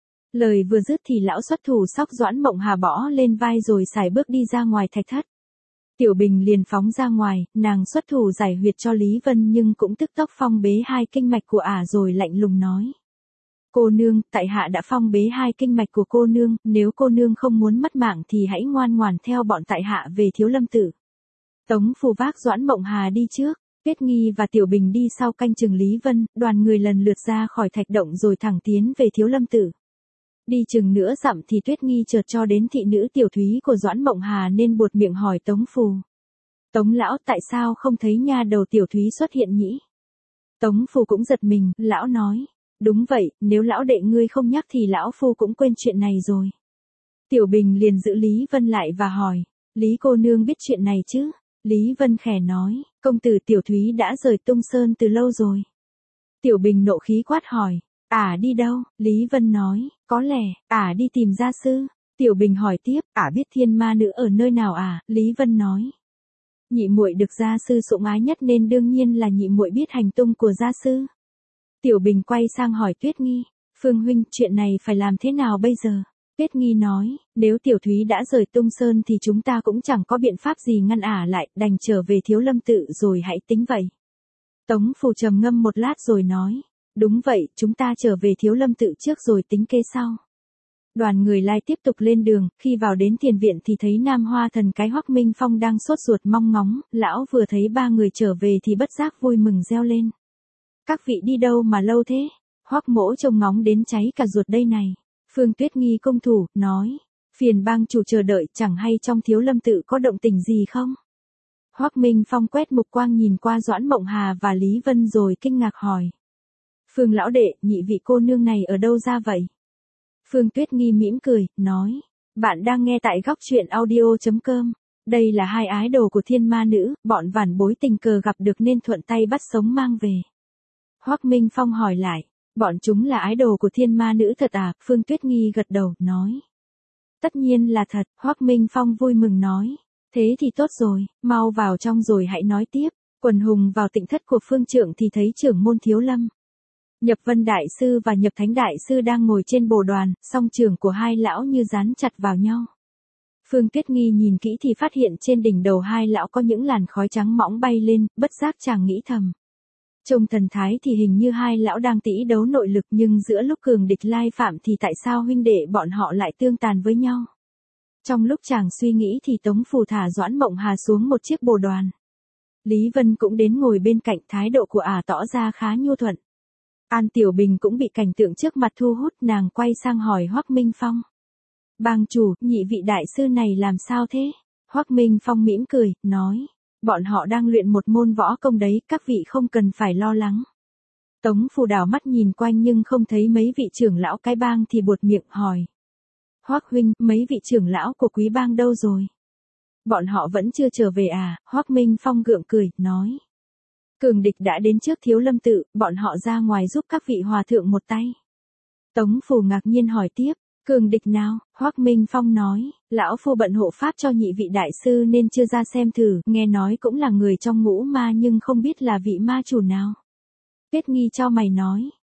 Lời vừa dứt thì lão xuất thủ xóc Doãn Mộng Hà bỏ lên vai rồi sải bước đi ra ngoài thạch thất. Tiểu Bình liền phóng ra ngoài, nàng xuất thủ giải huyệt cho Lý Vân nhưng cũng tức tốc phong bế hai kinh mạch của ả rồi lạnh lùng nói. Cô nương, tại hạ đã phong bế hai kinh mạch của cô nương, nếu cô nương không muốn mất mạng thì hãy ngoan ngoãn theo bọn tại hạ về Thiếu Lâm tự. Tống Phu vác Doãn Mộng Hà đi trước, Tuyết Nghi và Tiểu Bình đi sau canh chừng Lý Vân, đoàn người lần lượt ra khỏi thạch động rồi thẳng tiến về Thiếu Lâm tự. Đi chừng nửa dặm thì Tuyết Nghi chợt cho đến thị nữ Tiểu Thúy của Doãn Mộng Hà nên buột miệng hỏi Tống Phu. Tống lão, tại sao không thấy nha đầu Tiểu Thúy xuất hiện nhỉ? Tống Phu cũng giật mình, lão nói. Đúng vậy, nếu lão đệ ngươi không nhắc thì lão phu cũng quên chuyện này rồi. Tiểu Bình liền giữ Lý Vân lại và hỏi. Lý cô nương biết chuyện này chứ? Lý Vân khẽ nói, công tử Tiểu Thúy đã rời Tung Sơn từ lâu rồi. Tiểu Bình nộ khí quát hỏi. Ả đi đâu? Lý Vân nói, có lẽ, ả đi tìm gia sư. Tiểu Bình hỏi tiếp, ả biết thiên ma nữ ở nơi nào à? Lý Vân nói. Nhị muội được gia sư sủng ái nhất nên đương nhiên là nhị muội biết hành tung của gia sư. Tiểu Bình quay sang hỏi Tuyết Nghi, Phương huynh, chuyện này phải làm thế nào bây giờ? Tuyết Nghi nói, nếu Tiểu Thúy đã rời Tung Sơn thì chúng ta cũng chẳng có biện pháp gì ngăn ả lại, đành trở về Thiếu Lâm tự rồi hãy tính vậy. Tống Phu trầm ngâm một lát rồi nói. Đúng vậy, chúng ta trở về Thiếu Lâm tự trước rồi tính kế sau. Đoàn người lai tiếp tục lên đường, khi vào đến tiền viện thì thấy Nam Hoa Thần cái Hoắc Minh Phong đang sốt ruột mong ngóng, lão vừa thấy ba người trở về thì bất giác vui mừng reo lên. Các vị đi đâu mà lâu thế? Hoắc mỗ trông ngóng đến cháy cả ruột đây này. Phương Tuyết Nghi công thủ, nói, phiền bang chủ chờ đợi, chẳng hay trong Thiếu Lâm tự có động tĩnh gì không? Hoắc Minh Phong quét mục quang nhìn qua Doãn Mộng Hà và Lý Vân rồi kinh ngạc hỏi. Phương lão đệ, nhị vị cô nương này ở đâu ra vậy? Phương Tuyết Nghi mỉm cười, nói, bạn đang nghe tại góc chuyện audio chấm com. Đây là hai ái đồ của thiên ma nữ, bọn vản bối tình cờ gặp được nên thuận tay bắt sống mang về. Hoắc Minh Phong hỏi lại, bọn chúng là ái đồ của thiên ma nữ thật à? Phương Tuyết Nghi gật đầu, nói. Tất nhiên là thật, Hoắc Minh Phong vui mừng nói. Thế thì tốt rồi, mau vào trong rồi hãy nói tiếp. Quần hùng vào tịnh thất của Phương trưởng thì thấy trưởng môn Thiếu Lâm. Nhập Vân Đại Sư và Nhập Thánh Đại Sư đang ngồi trên bồ đoàn, song trường của hai lão như dán chặt vào nhau. Phương Tuyết Nghi nhìn kỹ thì phát hiện trên đỉnh đầu hai lão có những làn khói trắng mỏng bay lên, bất giác chàng nghĩ thầm. Trông thần thái thì hình như hai lão đang tỉ đấu nội lực nhưng giữa lúc cường địch lai phạm thì tại sao huynh đệ bọn họ lại tương tàn với nhau. Trong lúc chàng suy nghĩ thì Tống Phu thả Doãn Mộng Hà xuống một chiếc bồ đoàn. Lý Vân cũng đến ngồi bên cạnh, thái độ của ả tỏ ra khá nhu thuận. An Tiểu Bình cũng bị cảnh tượng trước mặt thu hút, nàng quay sang hỏi Hoắc Minh Phong. Bang chủ, nhị vị đại sư này làm sao thế? Hoắc Minh Phong mỉm cười, nói. Bọn họ đang luyện một môn võ công đấy, các vị không cần phải lo lắng. Tống Phu đảo mắt nhìn quanh nhưng không thấy mấy vị trưởng lão cái bang thì buột miệng hỏi. Hoắc huynh, mấy vị trưởng lão của quý bang đâu rồi? Bọn họ vẫn chưa trở về à? Hoắc Minh Phong gượng cười, nói. Cường địch đã đến trước Thiếu Lâm tự, bọn họ ra ngoài giúp các vị hòa thượng một tay. Tống Phu ngạc nhiên hỏi tiếp, cường địch nào? Hoắc Minh Phong nói, lão phu bận hộ pháp cho nhị vị đại sư nên chưa ra xem thử, nghe nói cũng là người trong ngũ ma nhưng không biết là vị ma chủ nào. Tuyết Nghi cho mày nói,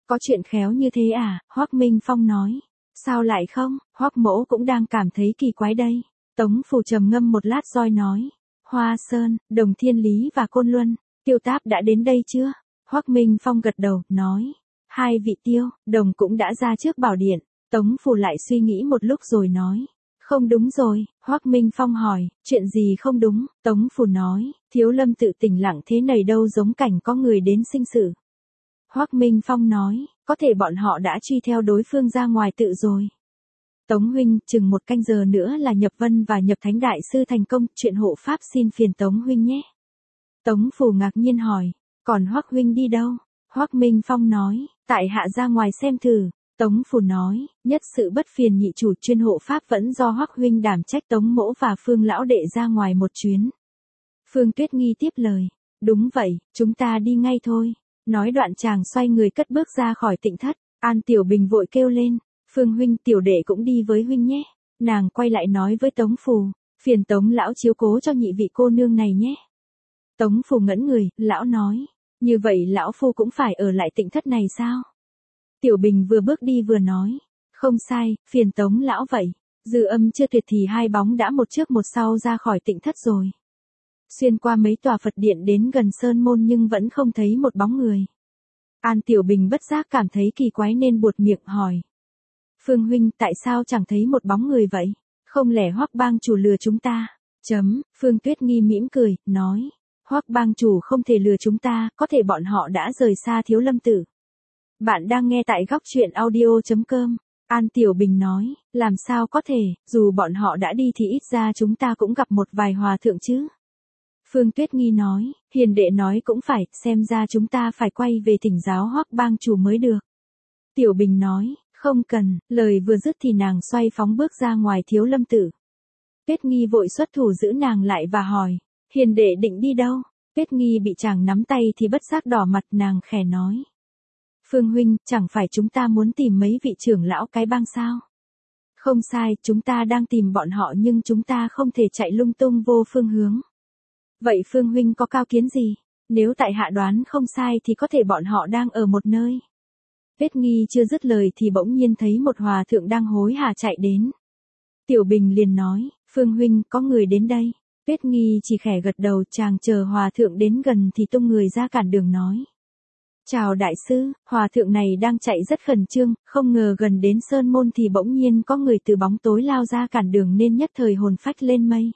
Có chuyện khéo như thế à, Hoắc Minh Phong nói. Sao lại không, Hoắc mỗ cũng đang cảm thấy kỳ quái đây. Tống Phủ trầm ngâm một lát rồi nói. Hoa Sơn, Đồng Thiên Lý và Côn Luân, Tiêu Táp đã đến đây chưa? Hoắc Minh Phong gật đầu, nói. Hai vị Tiêu, Đồng cũng đã ra trước bảo điện. Tống Phủ lại suy nghĩ một lúc rồi nói. Không đúng rồi, Hoắc Minh Phong hỏi, chuyện gì không đúng? Tống Phủ nói, Thiếu Lâm tự tỉnh lặng thế này đâu giống cảnh có người đến sinh sự. Hoắc Minh Phong nói, có thể bọn họ đã truy theo đối phương ra ngoài tự rồi. Tống huynh, chừng một canh giờ nữa là nhập vân và nhập thánh đại sư thành công, chuyện hộ pháp xin phiền Tống huynh nhé. Tống Phủ ngạc nhiên hỏi, còn Hoắc huynh đi đâu? Hoắc Minh Phong nói, tại hạ ra ngoài xem thử. Tống Phủ nói, nhất sự bất phiền nhị chủ, chuyên hộ pháp vẫn do Hoắc huynh đảm trách. Tống mỗ và Phương lão đệ ra ngoài một chuyến. Phương Tuyết Nghi tiếp lời, đúng vậy, chúng ta đi ngay thôi. Nói đoạn chàng xoay người cất bước ra khỏi tịnh thất. An Tiểu Bình vội kêu lên, Phương huynh, tiểu đệ cũng đi với huynh nhé. Nàng quay lại nói với Tống Phủ, phiền Tống lão chiếu cố cho nhị vị cô nương này nhé. Tống Phủ ngẩn người, lão nói, như vậy lão phu cũng phải ở lại tịnh thất này sao? Tiểu Bình vừa bước đi vừa nói, không sai, phiền Tống lão vậy. Dư âm chưa tuyệt thì hai bóng đã một trước một sau ra khỏi tịnh thất rồi. Xuyên qua mấy tòa Phật điện đến gần sơn môn nhưng vẫn không thấy một bóng người. An Tiểu Bình bất giác cảm thấy kỳ quái nên buột miệng hỏi. Phương huynh, tại sao chẳng thấy một bóng người vậy? Không lẽ Hoắc bang chủ lừa chúng ta? Chấm, Phương Tuyết Nghi mỉm cười, nói. Hoắc bang chủ không thể lừa chúng ta, có thể bọn họ đã rời xa Thiếu Lâm tự. Bạn đang nghe tại góc truyện audio chấm com. An Tiểu Bình nói, làm sao có thể, dù bọn họ đã đi thì ít ra chúng ta cũng gặp một vài hòa thượng chứ. Phương Tuyết Nghi nói, hiền đệ nói cũng phải, xem ra chúng ta phải quay về thỉnh giáo Hoắc bang chủ mới được. Tiểu Bình nói, không cần, lời vừa dứt thì nàng xoay phóng bước ra ngoài Thiếu Lâm tự. Tuyết Nghi vội xuất thủ giữ nàng lại và hỏi, hiền đệ định đi đâu? Tuyết Nghi bị chàng nắm tay thì bất giác đỏ mặt, nàng khẽ nói. Phương huynh, chẳng phải chúng ta muốn tìm mấy vị trưởng lão cái bang sao? Không sai, chúng ta đang tìm bọn họ nhưng chúng ta không thể chạy lung tung vô phương hướng. Vậy Phương huynh có cao kiến gì? Nếu tại hạ đoán không sai thì có thể bọn họ đang ở một nơi. Tuyết Nghi chưa dứt lời thì bỗng nhiên thấy một hòa thượng đang hối hả chạy đến. Tiểu Bình liền nói, Phương huynh, có người đến đây. Tuyết Nghi chỉ khẽ gật đầu, chàng chờ hòa thượng đến gần thì tung người ra cản đường nói. Chào đại sư, hòa thượng này đang chạy rất khẩn trương, không ngờ gần đến sơn môn thì bỗng nhiên có người từ bóng tối lao ra cản đường nên nhất thời hồn phách lên mây.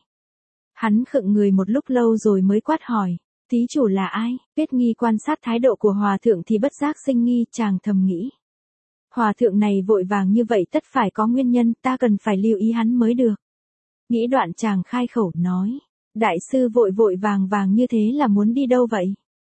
Hắn khựng người một lúc lâu rồi mới quát hỏi, thí chủ là ai? Tuyết Nghi quan sát thái độ của hòa thượng thì bất giác sinh nghi, chàng thầm nghĩ. Hòa thượng này vội vàng như vậy tất phải có nguyên nhân, ta cần phải lưu ý hắn mới được. Nghĩ đoạn chàng khai khẩu nói, đại sư vội vội vàng vàng như thế là muốn đi đâu vậy?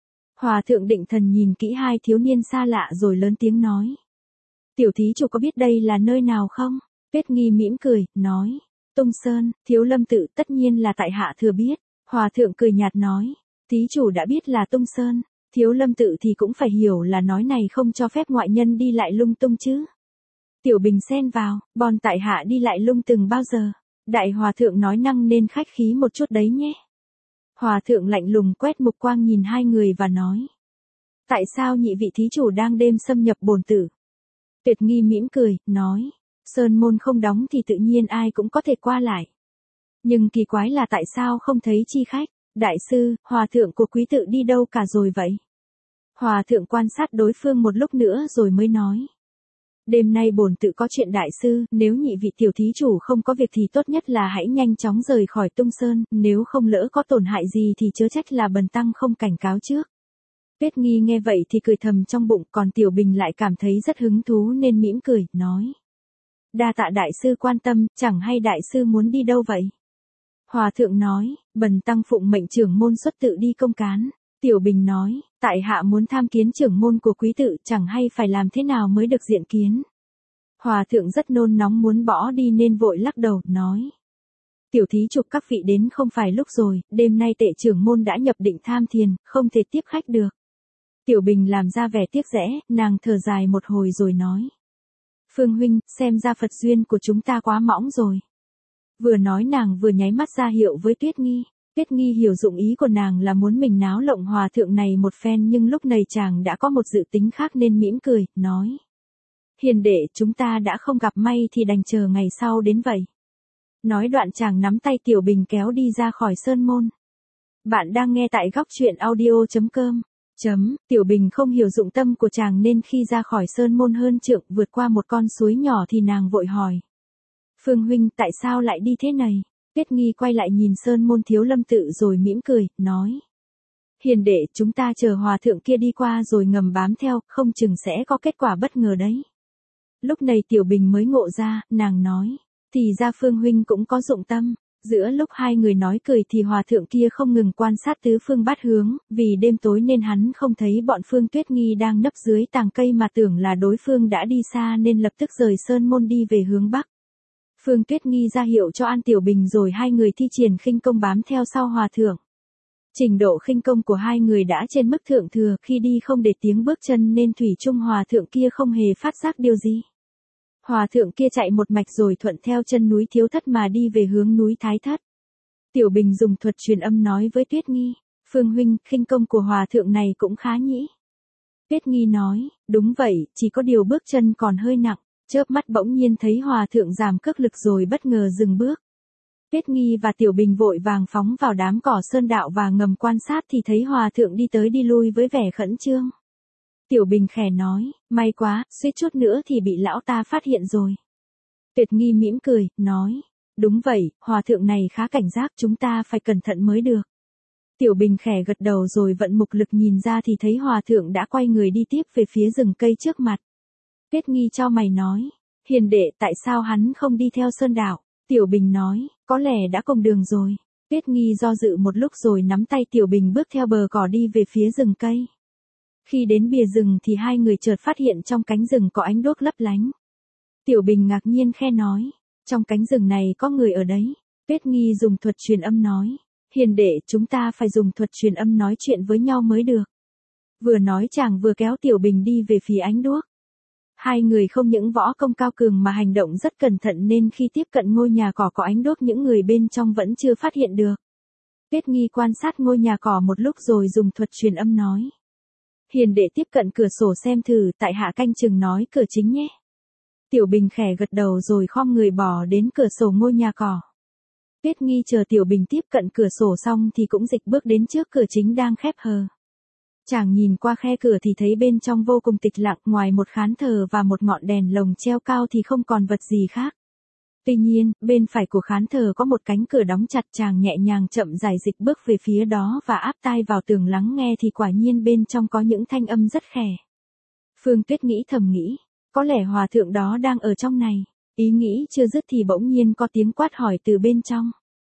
Hòa thượng định thần nhìn kỹ hai thiếu niên xa lạ rồi lớn tiếng nói. Tiểu thí chủ có biết đây là nơi nào không? Tuyết Nghi mỉm cười, nói. Tung Sơn, Thiếu Lâm tự, tất nhiên là tại hạ thừa biết. Hòa thượng cười nhạt nói. Thí chủ đã biết là Tung Sơn, Thiếu Lâm tự thì cũng phải hiểu là nói này không cho phép ngoại nhân đi lại lung tung chứ. Tiểu Bình xen vào, bọn tại hạ đi lại lung từng bao giờ. Đại hòa thượng nói năng nên khách khí một chút đấy nhé. Hòa thượng lạnh lùng quét mục quang nhìn hai người và nói. Tại sao nhị vị thí chủ đang đêm xâm nhập bổn tử? Tuyệt Nghi mỉm cười, nói. Sơn môn không đóng thì tự nhiên ai cũng có thể qua lại. Nhưng kỳ quái là tại sao không thấy chi khách? Đại sư, hòa thượng của quý tự đi đâu cả rồi vậy? Hòa thượng quan sát đối phương một lúc nữa rồi mới nói. Đêm nay bổn tự có chuyện đại sư, nếu nhị vị tiểu thí chủ không có việc thì tốt nhất là hãy nhanh chóng rời khỏi Tung Sơn, nếu không lỡ có tổn hại gì thì chớ trách là bần tăng không cảnh cáo trước. Tuyết Nghi nghe vậy thì cười thầm trong bụng, còn Tiểu Bình lại cảm thấy rất hứng thú nên mỉm cười, nói. Đa tạ đại sư quan tâm, chẳng hay đại sư muốn đi đâu vậy? Hòa thượng nói, bần tăng phụng mệnh trưởng môn xuất tự đi công cán. Tiểu Bình nói, tại hạ muốn tham kiến trưởng môn của quý tự, chẳng hay phải làm thế nào mới được diện kiến. Hòa thượng rất nôn nóng muốn bỏ đi nên vội lắc đầu, nói. Tiểu thí chủ các vị đến không phải lúc rồi, đêm nay tệ trưởng môn đã nhập định tham thiền, không thể tiếp khách được. Tiểu Bình làm ra vẻ tiếc rẽ, nàng thở dài một hồi rồi nói. Phương huynh, xem ra Phật duyên của chúng ta quá mỏng rồi. Vừa nói nàng vừa nháy mắt ra hiệu với Tuyết Nghi. Tuyết Nghi hiểu dụng ý của nàng là muốn mình náo lộng hòa thượng này một phen, nhưng lúc này chàng đã có một dự tính khác nên mỉm cười, nói. Hiền đệ, chúng ta đã không gặp may thì đành chờ ngày sau đến vậy. Nói đoạn chàng nắm tay Tiểu Bình kéo đi ra khỏi sơn môn. Bạn đang nghe tại góc truyện audio.com. Chấm, Tiểu Bình không hiểu dụng tâm của chàng nên khi ra khỏi sơn môn hơn trượng vượt qua một con suối nhỏ thì nàng vội hỏi. Phương huynh, tại sao lại đi thế này? Tuyết Nghi quay lại nhìn sơn môn Thiếu Lâm tự rồi mỉm cười, nói. Hiền đệ, chúng ta chờ hòa thượng kia đi qua rồi ngầm bám theo, không chừng sẽ có kết quả bất ngờ đấy. Lúc này Tiểu Bình mới ngộ ra, nàng nói. Thì ra Phương huynh cũng có dụng tâm. Giữa lúc hai người nói cười thì hòa thượng kia không ngừng quan sát tứ phương bát hướng, vì đêm tối nên hắn không thấy bọn Phương Tuyết Nghi đang nấp dưới tàng cây mà tưởng là đối phương đã đi xa nên lập tức rời sơn môn đi về hướng bắc. Phương Tuyết Nghi ra hiệu cho An Tiểu Bình rồi hai người thi triển khinh công bám theo sau hòa thượng. Trình độ khinh công của hai người đã trên mức thượng thừa, khi đi không để tiếng bước chân nên thủy chung hòa thượng kia không hề phát giác điều gì. Hòa thượng kia chạy một mạch rồi thuận theo chân núi Thiếu Thất mà đi về hướng núi Thái Thất. Tiểu Bình dùng thuật truyền âm nói với Tuyết Nghi, Phương huynh, khinh công của hòa thượng này cũng khá nhỉ. Tuyết Nghi nói, đúng vậy, chỉ có điều bước chân còn hơi nặng. Chớp mắt bỗng nhiên thấy hòa thượng giảm cước lực rồi bất ngờ dừng bước. Tuyết Nghi và Tiểu Bình vội vàng phóng vào đám cỏ sơn đạo và ngầm quan sát thì thấy hòa thượng đi tới đi lui với vẻ khẩn trương. Tiểu Bình khẽ nói, may quá, suýt chút nữa thì bị lão ta phát hiện rồi. Tuyết Nghi mỉm cười, nói, đúng vậy, hòa thượng này khá cảnh giác, chúng ta phải cẩn thận mới được. Tiểu Bình khẽ gật đầu rồi vận mục lực nhìn ra thì thấy hòa thượng đã quay người đi tiếp về phía rừng cây trước mặt. Tuyết Nghi cho mày nói, hiền đệ, tại sao hắn không đi theo sơn đạo? Tiểu Bình nói, có lẽ đã cùng đường rồi. Tuyết Nghi do dự một lúc rồi nắm tay Tiểu Bình bước theo bờ cỏ đi về phía rừng cây. Khi đến bìa rừng thì hai người chợt phát hiện trong cánh rừng có ánh đuốc lấp lánh. Tiểu Bình ngạc nhiên khe nói, trong cánh rừng này có người ở đấy. Tuyết Nghi dùng thuật truyền âm nói, hiền đệ, chúng ta phải dùng thuật truyền âm nói chuyện với nhau mới được. Vừa nói chàng vừa kéo Tiểu Bình đi về phía ánh đuốc. Hai người không những võ công cao cường mà hành động rất cẩn thận nên khi tiếp cận ngôi nhà cỏ có ánh đuốc những người bên trong vẫn chưa phát hiện được. Tuyết Nghi quan sát ngôi nhà cỏ một lúc rồi dùng thuật truyền âm nói. Hiền đệ tiếp cận cửa sổ xem thử, tại hạ canh chừng nói cửa chính nhé. Tiểu Bình khẽ gật đầu rồi khom người bò đến cửa sổ ngôi nhà cỏ. Tuyết Nghi chờ Tiểu Bình tiếp cận cửa sổ xong thì cũng dịch bước đến trước cửa chính đang khép hờ. Chàng nhìn qua khe cửa thì thấy bên trong vô cùng tịch lặng, ngoài một khán thờ và một ngọn đèn lồng treo cao thì không còn vật gì khác. Tuy nhiên, bên phải của khán thờ có một cánh cửa đóng chặt, chàng nhẹ nhàng chậm rãi dịch bước về phía đó và áp tai vào tường lắng nghe thì quả nhiên bên trong có những thanh âm rất khẽ. Phương Tuyết nghĩ thầm nghĩ, có lẽ hòa thượng đó đang ở trong này. Ý nghĩ chưa dứt thì bỗng nhiên có tiếng quát hỏi từ bên trong.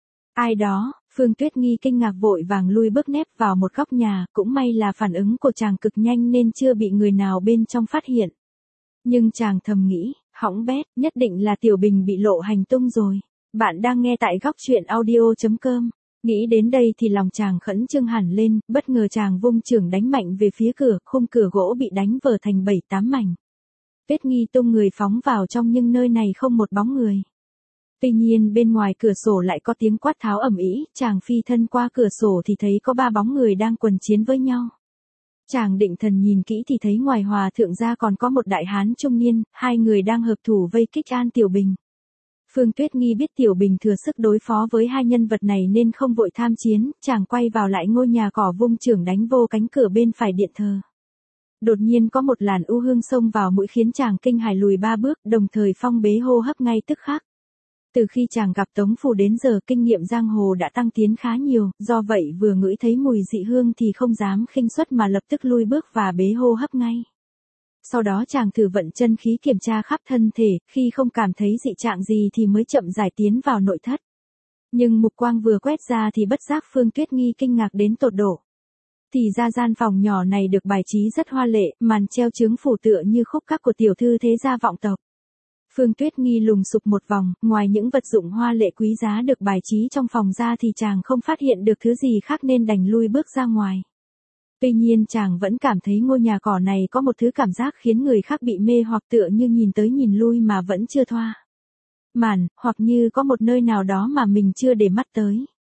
Ai đó? Phương Tuyết Nghi kinh ngạc vội vàng lui bước nép vào một góc nhà, cũng may là phản ứng của chàng cực nhanh nên chưa bị người nào bên trong phát hiện. Nhưng chàng thầm nghĩ, hỏng bét, nhất định là Tiểu Bình bị lộ hành tung rồi. Bạn đang nghe tại góc truyện audio.com. Nghĩ đến đây thì lòng chàng khẩn trương hẳn lên, bất ngờ chàng vung chưởng đánh mạnh về phía cửa, khung cửa gỗ bị đánh vỡ thành bảy tám mảnh. Tuyết Nghi tung người phóng vào trong nhưng nơi này không một bóng người. Tuy nhiên bên ngoài cửa sổ lại có tiếng quát tháo ầm ĩ, chàng phi thân qua cửa sổ thì thấy có ba bóng người đang quần chiến với nhau. Chàng định thần nhìn kỹ thì thấy ngoài hòa thượng ra còn có một đại hán trung niên, hai người đang hợp thủ vây kích An Tiểu Bình. Phương Tuyết Nghi biết Tiểu Bình thừa sức đối phó với hai nhân vật này nên không vội tham chiến, chàng quay vào lại ngôi nhà cỏ vung chưởng đánh vô cánh cửa bên phải điện thờ. Đột nhiên có một làn u hương xông vào mũi khiến chàng kinh hãi lùi ba bước, đồng thời phong bế hô hấp ngay tức khắc. Từ khi chàng gặp Tống Phù đến giờ kinh nghiệm giang hồ đã tăng tiến khá nhiều, do vậy vừa ngửi thấy mùi dị hương thì không dám khinh suất mà lập tức lui bước và bế hô hấp ngay. Sau đó chàng thử vận chân khí kiểm tra khắp thân thể, khi không cảm thấy dị trạng gì thì mới chậm rãi tiến vào nội thất. Nhưng mục quang vừa quét ra thì bất giác Phương Tuyết Nghi kinh ngạc đến tột độ. Thì ra gian phòng nhỏ này được bài trí rất hoa lệ, màn treo chướng phủ tựa như khúc các của tiểu thư thế gia vọng tộc. Phương Tuyết Nghi lùng sục một vòng, ngoài những vật dụng hoa lệ quý giá được bài trí trong phòng ra thì chàng không phát hiện được thứ gì khác nên đành lui bước ra ngoài. Tuy nhiên chàng vẫn cảm thấy ngôi nhà cỏ này có một thứ cảm giác khiến người khác bị mê hoặc tựa như nhìn tới nhìn lui mà vẫn chưa thoa màn, hoặc như có một nơi nào đó mà mình chưa để mắt tới.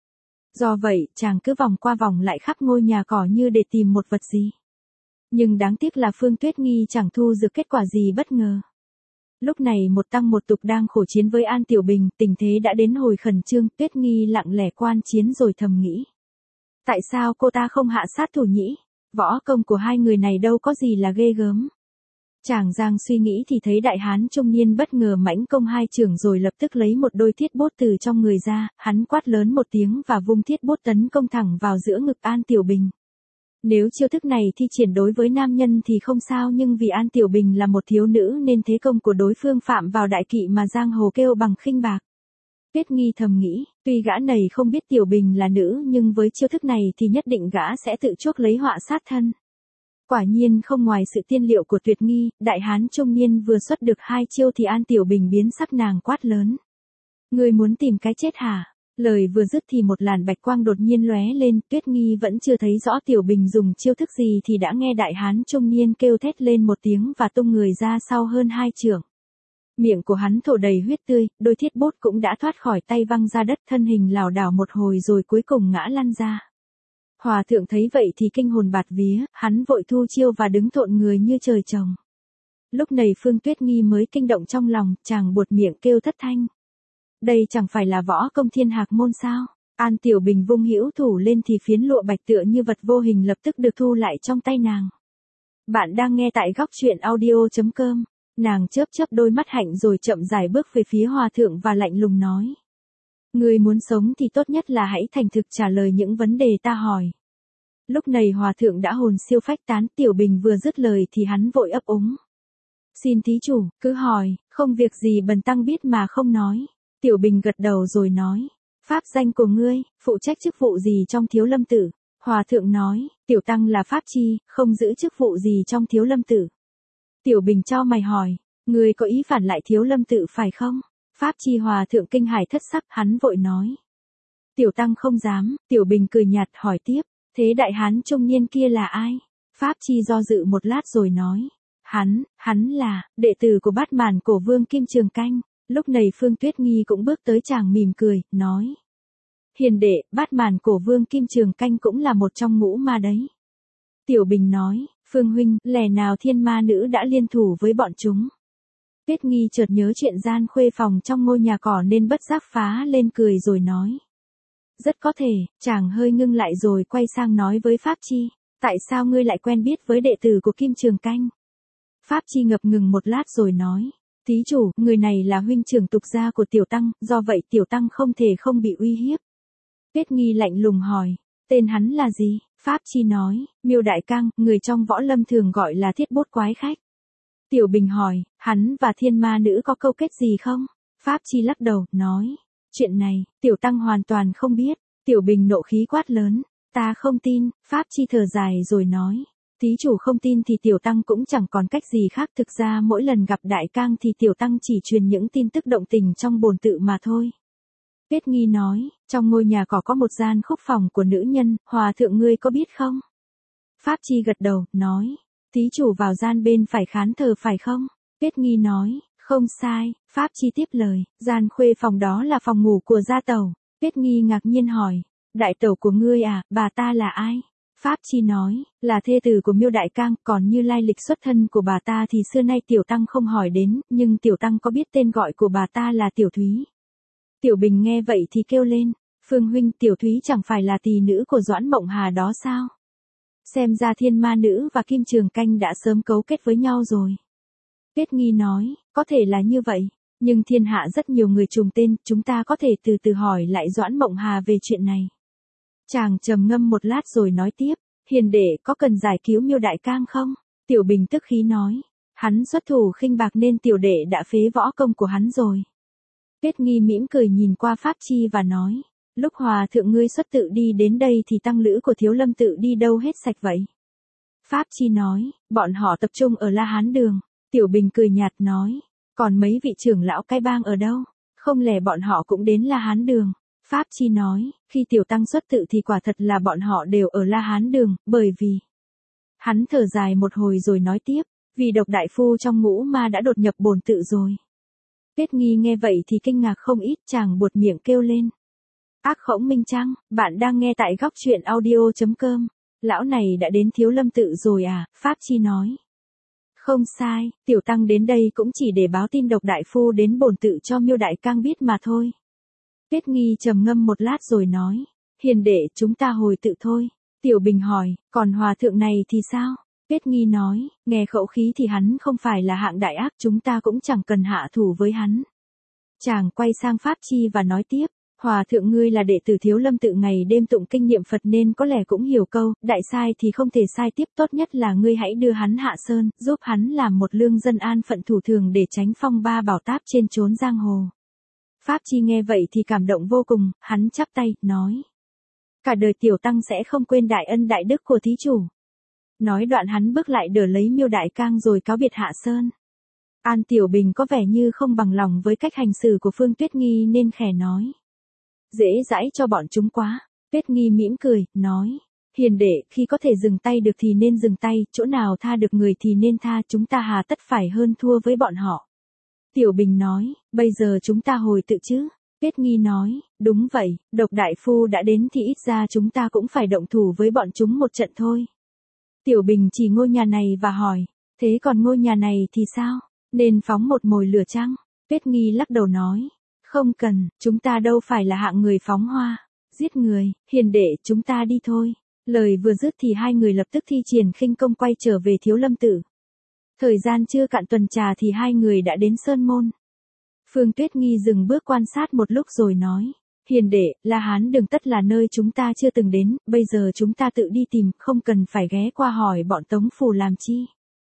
Do vậy, chàng cứ vòng qua vòng lại khắp ngôi nhà cỏ như để tìm một vật gì. Nhưng đáng tiếc là Phương Tuyết Nghi chẳng thu được kết quả gì bất ngờ. Lúc này một tăng một tục đang khổ chiến với An Tiểu Bình, tình thế đã đến hồi khẩn trương, Tuyết Nghi lặng lẽ quan chiến rồi thầm nghĩ. Tại sao cô ta không hạ sát thủ nhỉ? Võ công của hai người này đâu có gì là ghê gớm. Chàng Giang suy nghĩ thì thấy đại hán trung niên bất ngờ mãnh công hai chưởng rồi lập tức lấy một đôi thiết bốt từ trong người ra, hắn quát lớn một tiếng và vung thiết bốt tấn công thẳng vào giữa ngực An Tiểu Bình. Nếu chiêu thức này thi triển đối với nam nhân thì không sao, nhưng vì An Tiểu Bình là một thiếu nữ nên thế công của đối phương phạm vào đại kỵ mà giang hồ kêu bằng khinh bạc. Tuyết Nghi thầm nghĩ, tuy gã này không biết Tiểu Bình là nữ nhưng với chiêu thức này thì nhất định gã sẽ tự chuốc lấy họa sát thân. Quả nhiên không ngoài sự tiên liệu của Tuyệt Nghi, đại hán trung niên vừa xuất được hai chiêu thì An Tiểu Bình biến sắc, nàng quát lớn. Ngươi muốn tìm cái chết hả? Lời vừa dứt thì một làn bạch quang đột nhiên lóe lên, Tuyết Nghi vẫn chưa thấy rõ Tiểu Bình dùng chiêu thức gì thì đã nghe đại hán trung niên kêu thét lên một tiếng và tung người ra sau hơn hai chưởng. Miệng của hắn thổ đầy huyết tươi, đôi thiết bốt cũng đã thoát khỏi tay văng ra đất, thân hình lảo đảo một hồi rồi cuối cùng ngã lăn ra. Hòa thượng thấy vậy thì kinh hồn bạt vía, hắn vội thu chiêu và đứng thộn người như trời trồng. Lúc này Phương Tuyết Nghi mới kinh động trong lòng, chàng buột miệng kêu thất thanh. Đây chẳng phải là võ công thiên hạc môn sao? An Tiểu Bình vung hữu thủ lên thì phiến lụa bạch tựa như vật vô hình lập tức được thu lại trong tay nàng. Bạn đang nghe tại góc truyện audio chấm com. Nàng chớp chớp đôi mắt hạnh rồi chậm rãi bước về phía hòa thượng và lạnh lùng nói. Ngươi muốn sống thì tốt nhất là hãy thành thực trả lời những vấn đề ta hỏi. Lúc này hòa thượng đã hồn siêu phách tán, Tiểu Bình vừa dứt lời thì hắn vội ấp úng. Xin thí chủ, cứ hỏi, không việc gì bần tăng biết mà không nói. Tiểu Bình gật đầu rồi nói. Pháp danh của ngươi, phụ trách chức vụ gì trong Thiếu Lâm Tự? Hòa thượng nói, tiểu tăng là pháp chi, không giữ chức vụ gì trong Thiếu Lâm Tự. Tiểu Bình chau mày hỏi, ngươi có ý phản lại Thiếu Lâm Tự phải không? Pháp chi hòa thượng kinh hãi thất sắc, hắn vội nói. Tiểu tăng không dám. Tiểu Bình cười nhạt hỏi tiếp, thế đại hán trung niên kia là ai? Pháp chi do dự một lát rồi nói. Hắn, hắn là, đệ tử của Bát Màn Cổ Vương Kim Trường Canh. Lúc này Phương Tuyết Nghi cũng bước tới chàng mỉm cười, nói. Hiền đệ, Bát Màn Cổ Vương Kim Trường Canh cũng là một trong ngũ ma đấy. Tiểu Bình nói, Phương huynh, lẽ nào thiên ma nữ đã liên thủ với bọn chúng? Tuyết Nghi chợt nhớ chuyện gian khuê phòng trong ngôi nhà cỏ nên bất giác phá lên cười rồi nói. Rất có thể, chàng hơi ngưng lại rồi quay sang nói với Pháp Chi. Tại sao ngươi lại quen biết với đệ tử của Kim Trường Canh? Pháp Chi ngập ngừng một lát rồi nói. Thí chủ, người này là huynh trưởng tục gia của tiểu tăng, do vậy tiểu tăng không thể không bị uy hiếp. Tuyết Nghi lạnh lùng hỏi, tên hắn là gì? Pháp Chi nói, Miêu Đại Cang, người trong võ lâm thường gọi là thiết bốt quái khách. Tiểu Bình hỏi, hắn và thiên ma nữ có câu kết gì không? Pháp Chi lắc đầu, nói, chuyện này, tiểu tăng hoàn toàn không biết. Tiểu Bình nộ khí quát lớn, ta không tin. Pháp Chi thở dài rồi nói. Thí chủ không tin thì tiểu tăng cũng chẳng còn cách gì khác, thực ra mỗi lần gặp Đại Cang thì tiểu tăng chỉ truyền những tin tức động tình trong bổn tự mà thôi. Tuyết Nghi nói, trong ngôi nhà cỏ có một gian khúc phòng của nữ nhân, hòa thượng ngươi có biết không? Pháp Chi gật đầu, nói, thí chủ vào gian bên phải khán thờ phải không? Tuyết Nghi nói, không sai. Pháp Chi tiếp lời, gian khuê phòng đó là phòng ngủ của gia tẩu. Tuyết Nghi ngạc nhiên hỏi, đại tẩu của ngươi à, bà ta là ai? Pháp Chi nói, là thê tử của Miêu Đại Cang, còn như lai lịch xuất thân của bà ta thì xưa nay tiểu tăng không hỏi đến, nhưng tiểu tăng có biết tên gọi của bà ta là Tiểu Thúy. Tiểu Bình nghe vậy thì kêu lên, Phương huynh, Tiểu Thúy chẳng phải là tỳ nữ của Doãn Mộng Hà đó sao? Xem ra thiên ma nữ và Kim Trường Canh đã sớm cấu kết với nhau rồi. Tuyết Nghi nói, có thể là như vậy, nhưng thiên hạ rất nhiều người trùng tên, chúng ta có thể từ từ hỏi lại Doãn Mộng Hà về chuyện này. Chàng trầm ngâm một lát rồi nói tiếp, hiền đệ có cần giải cứu Miêu Đại Cang không? Tiểu Bình tức khí nói, hắn xuất thủ khinh bạc nên tiểu đệ đã phế võ công của hắn rồi. Tuyết Nghi mỉm cười nhìn qua Pháp Chi và nói, lúc hòa thượng ngươi xuất tự đi đến đây thì tăng lữ của Thiếu Lâm Tự đi đâu hết sạch vậy? Pháp Chi nói, bọn họ tập trung ở La Hán Đường. Tiểu Bình cười nhạt nói, còn mấy vị trưởng lão cai bang ở đâu? Không lẽ bọn họ cũng đến La Hán Đường? Pháp Chi nói, khi tiểu tăng xuất tự thì quả thật là bọn họ đều ở La Hán Đường, bởi vì... Hắn thở dài một hồi rồi nói tiếp, vì độc đại phu trong ngũ ma đã đột nhập bổn tự rồi. Tuyết Nghi nghe vậy thì kinh ngạc không ít, chàng buột miệng kêu lên. Ác khổng minh chăng? Bạn đang nghe tại góc chuyện audio.com. Lão này đã đến Thiếu Lâm tự rồi à? Pháp Chi nói. Không sai, tiểu tăng đến đây cũng chỉ để báo tin Độc đại phu đến bổn tự cho Miêu đại cang biết mà thôi. Tuyết Nghi trầm ngâm một lát rồi nói. Hiền đệ, chúng ta hồi tự thôi. Tiểu Bình hỏi, còn hòa thượng này thì sao? Tuyết Nghi nói, nghe khẩu khí thì hắn không phải là hạng đại ác, chúng ta cũng chẳng cần hạ thủ với hắn. Chàng quay sang Pháp Chi và nói tiếp. Hòa thượng ngươi là đệ tử Thiếu Lâm tự ngày đêm tụng kinh niệm Phật nên có lẽ cũng hiểu câu, đại sai thì không thể sai tiếp, tốt nhất là ngươi hãy đưa hắn hạ sơn, giúp hắn làm một lương dân an phận thủ thường để tránh phong ba bảo táp trên chốn giang hồ. Pháp Chi nghe vậy thì cảm động vô cùng, hắn chắp tay, nói. Cả đời tiểu tăng sẽ không quên đại ân đại đức của thí chủ. Nói đoạn hắn bước lại đỡ lấy Miêu đại cang rồi cáo biệt hạ sơn. An Tiểu Bình có vẻ như không bằng lòng với cách hành xử của Phương Tuyết Nghi nên khẽ nói. Dễ dãi cho bọn chúng quá. Tuyết Nghi mỉm cười, nói. Hiền đệ, khi có thể dừng tay được thì nên dừng tay, chỗ nào tha được người thì nên tha, chúng ta hà tất phải hơn thua với bọn họ. Tiểu Bình nói, bây giờ chúng ta hồi tự chứ. Tuyết Nghi nói, đúng vậy, Độc đại phu đã đến thì ít ra chúng ta cũng phải động thủ với bọn chúng một trận thôi. Tiểu Bình chỉ ngôi nhà này và hỏi, thế còn ngôi nhà này thì sao? Nên phóng một mồi lửa chăng? Tuyết Nghi lắc đầu nói. Không cần, chúng ta đâu phải là hạng người phóng hoa, giết người, hiền đệ, chúng ta đi thôi. Lời vừa dứt thì hai người lập tức thi triển khinh công quay trở về Thiếu Lâm tự. Thời gian chưa cạn tuần trà thì hai người đã đến Sơn Môn. Phương Tuyết Nghi dừng bước quan sát một lúc rồi nói. Hiền đệ, La Hán Đường tất là nơi chúng ta chưa từng đến, bây giờ chúng ta tự đi tìm, không cần phải ghé qua hỏi bọn Tống Phù làm chi.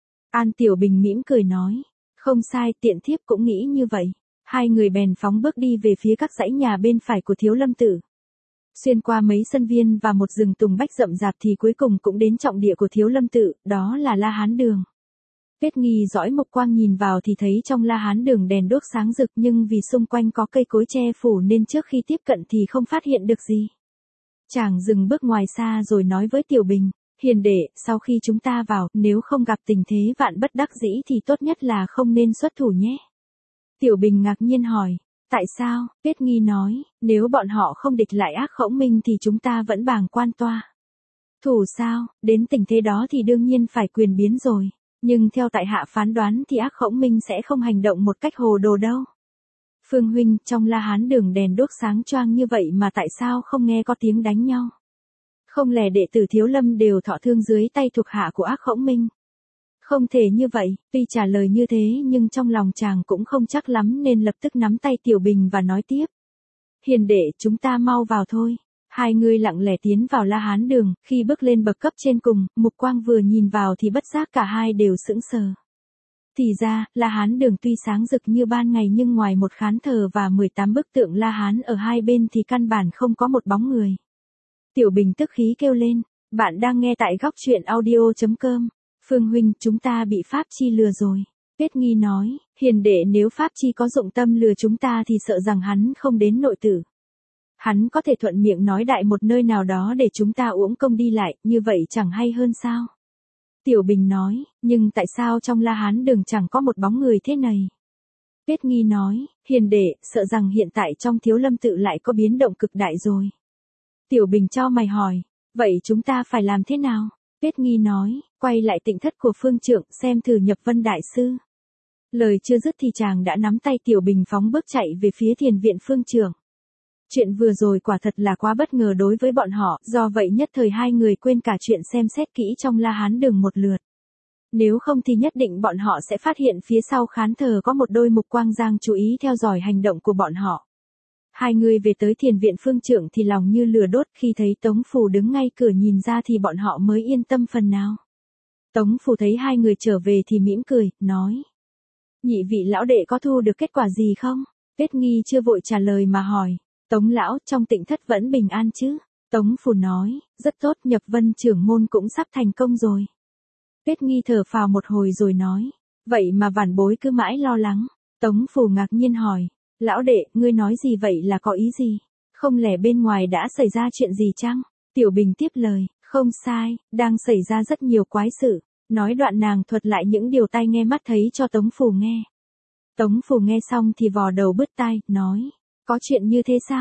An Tiểu Bình mỉm cười nói. Không sai, tiện thiếp cũng nghĩ như vậy. Hai người bèn phóng bước đi về phía các dãy nhà bên phải của Thiếu Lâm tự. Xuyên qua mấy sân viên và một rừng tùng bách rậm rạp thì cuối cùng cũng đến trọng địa của Thiếu Lâm tự, đó là La Hán Đường. Tuyết Nghi dõi mục quang nhìn vào thì thấy trong La Hán Đường đèn đuốc sáng rực, nhưng vì xung quanh có cây cối che phủ nên trước khi tiếp cận thì không phát hiện được gì. Chàng dừng bước ngoài xa rồi nói với Tiểu Bình, hiền đệ, sau khi chúng ta vào, nếu không gặp tình thế vạn bất đắc dĩ thì tốt nhất là không nên xuất thủ nhé. Tiểu Bình ngạc nhiên hỏi, tại sao? Tuyết Nghi nói, nếu bọn họ không địch lại ác khổng minh thì chúng ta vẫn bàng quan toa. Thủ sao, đến tình thế đó thì đương nhiên phải quyền biến rồi, nhưng theo tại hạ phán đoán thì ác khổng minh sẽ không hành động một cách hồ đồ đâu. Phương huynh, trong La Hán Đường đèn đuốc sáng choang như vậy mà tại sao không nghe có tiếng đánh nhau? Không lẽ đệ tử Thiếu Lâm đều thọ thương dưới tay thuộc hạ của ác khổng minh? Không thể như vậy, tuy trả lời như thế nhưng trong lòng chàng cũng không chắc lắm nên lập tức nắm tay Tiểu Bình và nói tiếp. Hiền đệ, chúng ta mau vào thôi. Hai người lặng lẽ tiến vào La Hán Đường, khi bước lên bậc cấp trên cùng, mục quang vừa nhìn vào thì bất giác cả hai đều sững sờ. Thì ra, La Hán Đường tuy sáng rực như ban ngày nhưng ngoài một khán thờ và mười tám bức tượng La Hán ở hai bên thì căn bản không có một bóng người. Tiểu Bình tức khí kêu lên, bạn đang nghe tại góc chuyện audio.com. Phương huynh, chúng ta bị Pháp Chi lừa rồi. Tuyết Nghi nói, hiền đệ, nếu Pháp Chi có dụng tâm lừa chúng ta thì sợ rằng hắn không đến nội tử. Hắn có thể thuận miệng nói đại một nơi nào đó để chúng ta uổng công đi lại, như vậy chẳng hay hơn sao? Tiểu Bình nói, nhưng tại sao trong La Hán Đường chẳng có một bóng người thế này? Tuyết Nghi nói, hiền đệ, sợ rằng hiện tại trong Thiếu Lâm tự lại có biến động cực đại rồi. Tiểu Bình chau mày hỏi, vậy chúng ta phải làm thế nào? Tuyết Nghi nói, quay lại tịnh thất của Phương Trượng xem thử Nhập Vân đại sư. Lời chưa dứt thì chàng đã nắm tay Tiểu Bình phóng bước chạy về phía thiền viện Phương Trượng. Chuyện vừa rồi quả thật là quá bất ngờ đối với bọn họ, do vậy nhất thời hai người quên cả chuyện xem xét kỹ trong La Hán Đường một lượt. Nếu không thì nhất định bọn họ sẽ phát hiện phía sau khán thờ có một đôi mục quang giang chú ý theo dõi hành động của bọn họ. Hai người về tới thiền viện Phương Trượng thì lòng như lửa đốt, khi thấy Tống Phù đứng ngay cửa nhìn ra thì bọn họ mới yên tâm phần nào. Tống Phù thấy hai người trở về thì mỉm cười, nói. Nhị vị lão đệ có thu được kết quả gì không? Tuyết Nghi chưa vội trả lời mà hỏi. Tống lão, trong tịnh thất vẫn bình an chứ? Tống Phù nói, rất tốt, Nhập Vân trưởng môn cũng sắp thành công rồi. Tuyết Nghi thở phào một hồi rồi nói. Vậy mà vạn bối cứ mãi lo lắng. Tống Phù ngạc nhiên hỏi. Lão đệ, ngươi nói gì vậy là có ý gì? Không lẽ bên ngoài đã xảy ra chuyện gì chăng? Tiểu Bình tiếp lời, không sai, đang xảy ra rất nhiều quái sự. Nói đoạn nàng thuật lại những điều tai nghe mắt thấy cho Tống Phù nghe. Tống Phù nghe xong thì vò đầu bứt tai, nói, có chuyện như thế sao?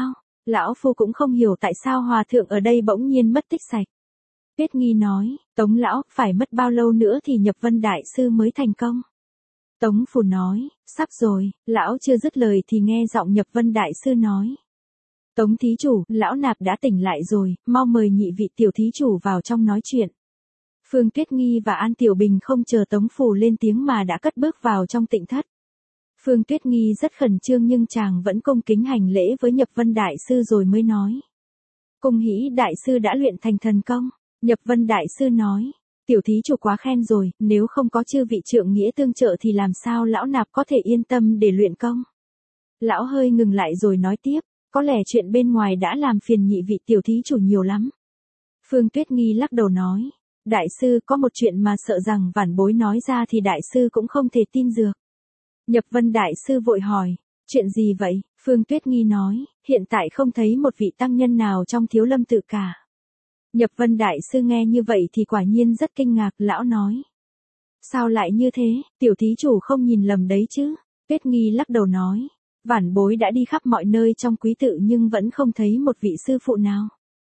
Lão phu cũng không hiểu tại sao hòa thượng ở đây bỗng nhiên mất tích sạch. Tuyết Nghi nói, Tống lão, phải mất bao lâu nữa thì nhập vân đại sư mới thành công? Tống Phù nói, sắp rồi. Lão chưa dứt lời thì nghe giọng nhập vân đại sư nói. Tống thí chủ, lão nạp đã tỉnh lại rồi, mau mời nhị vị tiểu thí chủ vào trong nói chuyện. Phương Tuyết Nghi và An Tiểu Bình không chờ Tống Phù lên tiếng mà đã cất bước vào trong tịnh thất. Phương Tuyết Nghi rất khẩn trương nhưng chàng vẫn cung kính hành lễ với Nhập Vân Đại Sư rồi mới nói. Cung hĩ Đại Sư đã luyện thành thần công. Nhập Vân Đại Sư nói, tiểu thí chủ quá khen rồi, nếu không có chư vị trượng nghĩa tương trợ thì làm sao lão nạp có thể yên tâm để luyện công. Lão hơi ngừng lại rồi nói tiếp, có lẽ chuyện bên ngoài đã làm phiền nhị vị tiểu thí chủ nhiều lắm. Phương Tuyết Nghi lắc đầu nói, Đại Sư có một chuyện mà sợ rằng vãn bối nói ra thì Đại Sư cũng không thể tin được. Nhập Vân Đại Sư vội hỏi, chuyện gì vậy? Phương Tuyết Nghi nói, hiện tại không thấy một vị tăng nhân nào trong Thiếu Lâm Tự cả. Nhập Vân Đại Sư nghe như vậy thì quả nhiên rất kinh ngạc, lão nói. Sao lại như thế, tiểu thí chủ không nhìn lầm đấy chứ? Tuyết Nghi lắc đầu nói, vãn bối đã đi khắp mọi nơi trong quý tự nhưng vẫn không thấy một vị sư phụ nào.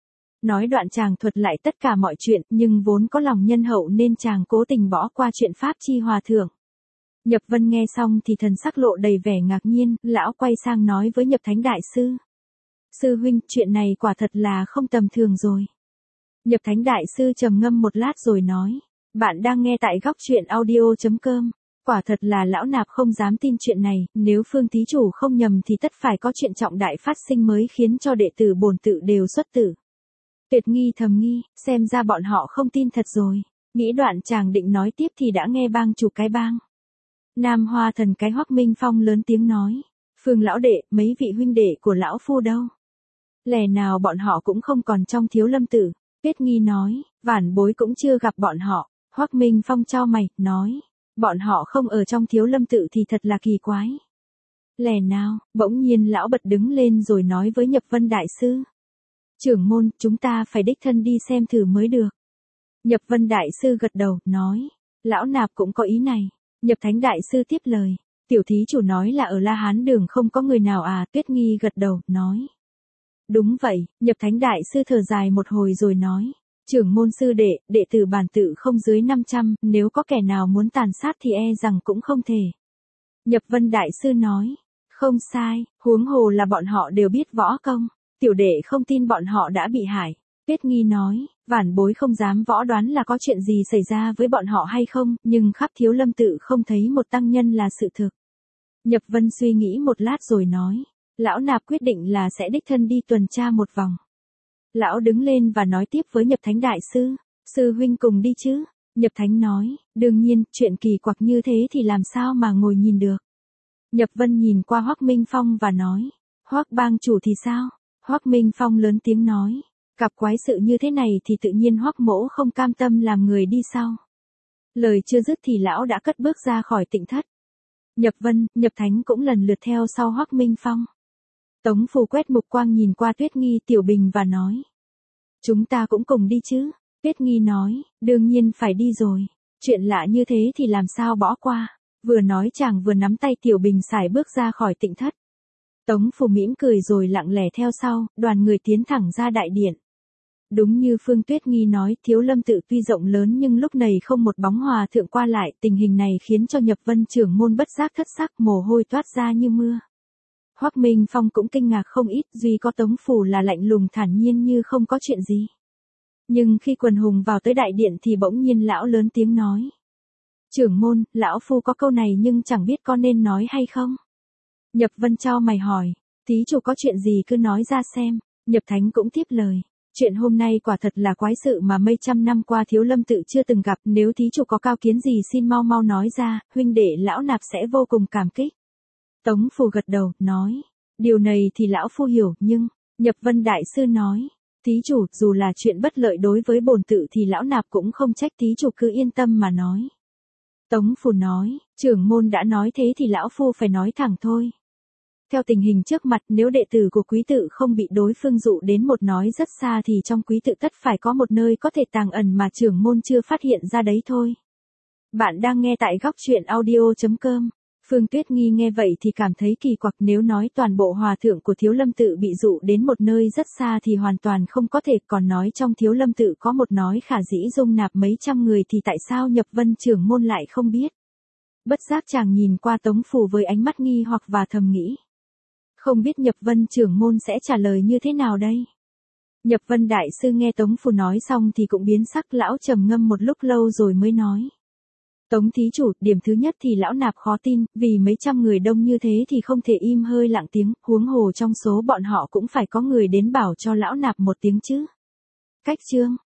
Nói đoạn chàng thuật lại tất cả mọi chuyện, nhưng vốn có lòng nhân hậu nên chàng cố tình bỏ qua chuyện pháp chi hòa thượng. Nhập Vân nghe xong thì thần sắc lộ đầy vẻ ngạc nhiên, lão quay sang nói với Nhập Thánh Đại Sư. Sư huynh, chuyện này quả thật là không tầm thường rồi. Nhập Thánh Đại Sư trầm ngâm một lát rồi nói, bạn đang nghe tại góc truyện audio chấm com. Quả thật là lão nạp không dám tin chuyện này, nếu Phương thí chủ không nhầm thì tất phải có chuyện trọng đại phát sinh mới khiến cho đệ tử bổn tự đều xuất tử. Tuyệt Nghi thầm nghĩ, xem ra bọn họ không tin thật rồi. Nghĩ đoạn chàng định nói tiếp thì đã nghe bang chủ cái bang. Nam Hoa Thần cái Hoắc Minh Phong lớn tiếng nói, Phương lão đệ, mấy vị huynh đệ của lão phu đâu? Lẽ nào bọn họ cũng không còn trong Thiếu Lâm Tự? Tuyết Nghi nói, vãn bối cũng chưa gặp bọn họ. Hoắc Minh Phong chau mày, nói, bọn họ không ở trong Thiếu Lâm Tự thì thật là kỳ quái. Lẽ nào? Bỗng nhiên lão bật đứng lên rồi nói với Nhập Vân Đại Sư. Trưởng môn, chúng ta phải đích thân đi xem thử mới được. Nhập Vân Đại Sư gật đầu, nói, lão nạp cũng có ý này. Nhập Thánh Đại Sư tiếp lời, tiểu thí chủ nói là ở La Hán Đường không có người nào à? Tuyết Nghi gật đầu, nói. Đúng vậy. Nhập Thánh Đại Sư thở dài một hồi rồi nói, trưởng môn sư đệ, đệ tử bản tự không dưới năm trăm, nếu có kẻ nào muốn tàn sát thì e rằng cũng không thể. Nhập Vân Đại Sư nói, không sai, huống hồ là bọn họ đều biết võ công, tiểu đệ không tin bọn họ đã bị hại. Tuyết Nghi nói, vãn bối không dám võ đoán là có chuyện gì xảy ra với bọn họ hay không, nhưng khắp Thiếu Lâm Tự không thấy một tăng nhân là sự thực. Nhập Vân suy nghĩ một lát rồi nói, lão nạp quyết định là sẽ đích thân đi tuần tra một vòng. Lão đứng lên và nói tiếp với Nhập Thánh Đại Sư, sư huynh cùng đi chứ? Nhập Thánh nói, đương nhiên, chuyện kỳ quặc như thế thì làm sao mà ngồi nhìn được. Nhập Vân nhìn qua Hoắc Minh Phong và nói, Hoắc bang chủ thì sao? Hoắc Minh Phong lớn tiếng nói, gặp quái sự như thế này thì tự nhiên Hoắc mỗ không cam tâm làm người đi sau. Lời chưa dứt thì lão đã cất bước ra khỏi tịnh thất. Nhập Vân, Nhập Thánh cũng lần lượt theo sau Hoắc Minh Phong. Tống Phù quét mục quang nhìn qua Tuyết Nghi Tiểu Bình và nói, chúng ta cũng cùng đi chứ? Tuyết Nghi nói, đương nhiên phải đi rồi. Chuyện lạ như thế thì làm sao bỏ qua. Vừa nói chàng vừa nắm tay Tiểu Bình sải bước ra khỏi tịnh thất. Tống Phù mỉm cười rồi lặng lẽ theo sau, đoàn người tiến thẳng ra đại điện. Đúng như Phương Tuyết Nghi nói, Thiếu Lâm Tự tuy rộng lớn nhưng lúc này không một bóng hòa thượng qua lại, tình hình này khiến cho Nhập Vân trưởng môn bất giác thất sắc, mồ hôi toát ra như mưa. Hoắc Minh Phong cũng kinh ngạc không ít, duy có Tống Phù là lạnh lùng thản nhiên như không có chuyện gì. Nhưng khi quần hùng vào tới đại điện thì bỗng nhiên lão lớn tiếng nói, trưởng môn, lão phu có câu này nhưng chẳng biết có nên nói hay không. Nhập Vân chau mày hỏi, thí chủ có chuyện gì cứ nói ra xem. Nhập Thánh cũng tiếp lời, chuyện hôm nay quả thật là quái sự mà mấy trăm năm qua Thiếu Lâm Tự chưa từng gặp, nếu thí chủ có cao kiến gì xin mau mau nói ra, huynh đệ lão nạp sẽ vô cùng cảm kích. Tống Phù gật đầu, nói, điều này thì lão phu hiểu, nhưng, Nhập Vân Đại Sư nói, thí chủ, dù là chuyện bất lợi đối với bổn tự thì lão nạp cũng không trách, thí chủ cứ yên tâm mà nói. Tống Phù nói, trưởng môn đã nói thế thì lão phu phải nói thẳng thôi. Theo tình hình trước mặt, nếu đệ tử của quý tự không bị đối phương dụ đến một nói rất xa thì trong quý tự tất phải có một nơi có thể tàng ẩn mà trưởng môn chưa phát hiện ra đấy thôi. Bạn đang nghe tại góc truyện audio chấm com. Phương Tuyết Nghi nghe vậy thì cảm thấy kỳ quặc, nếu nói toàn bộ hòa thượng của Thiếu Lâm tự bị dụ đến một nơi rất xa thì hoàn toàn không có thể, còn nói trong Thiếu Lâm tự có một nói khả dĩ dung nạp mấy trăm người thì tại sao Nhập Vân trưởng môn lại không biết. Bất giác chàng nhìn qua Tống Phù với ánh mắt nghi hoặc và thầm nghĩ. Không biết Nhập Vân trưởng môn sẽ trả lời như thế nào đây? Nhập Vân đại sư nghe Tống Phù nói xong thì cũng biến sắc, lão trầm ngâm một lúc lâu rồi mới nói. Tống thí chủ, điểm thứ nhất thì lão nạp khó tin, vì mấy trăm người đông như thế thì không thể im hơi lặng tiếng, huống hồ trong số bọn họ cũng phải có người đến bảo cho lão nạp một tiếng chứ. Cách chương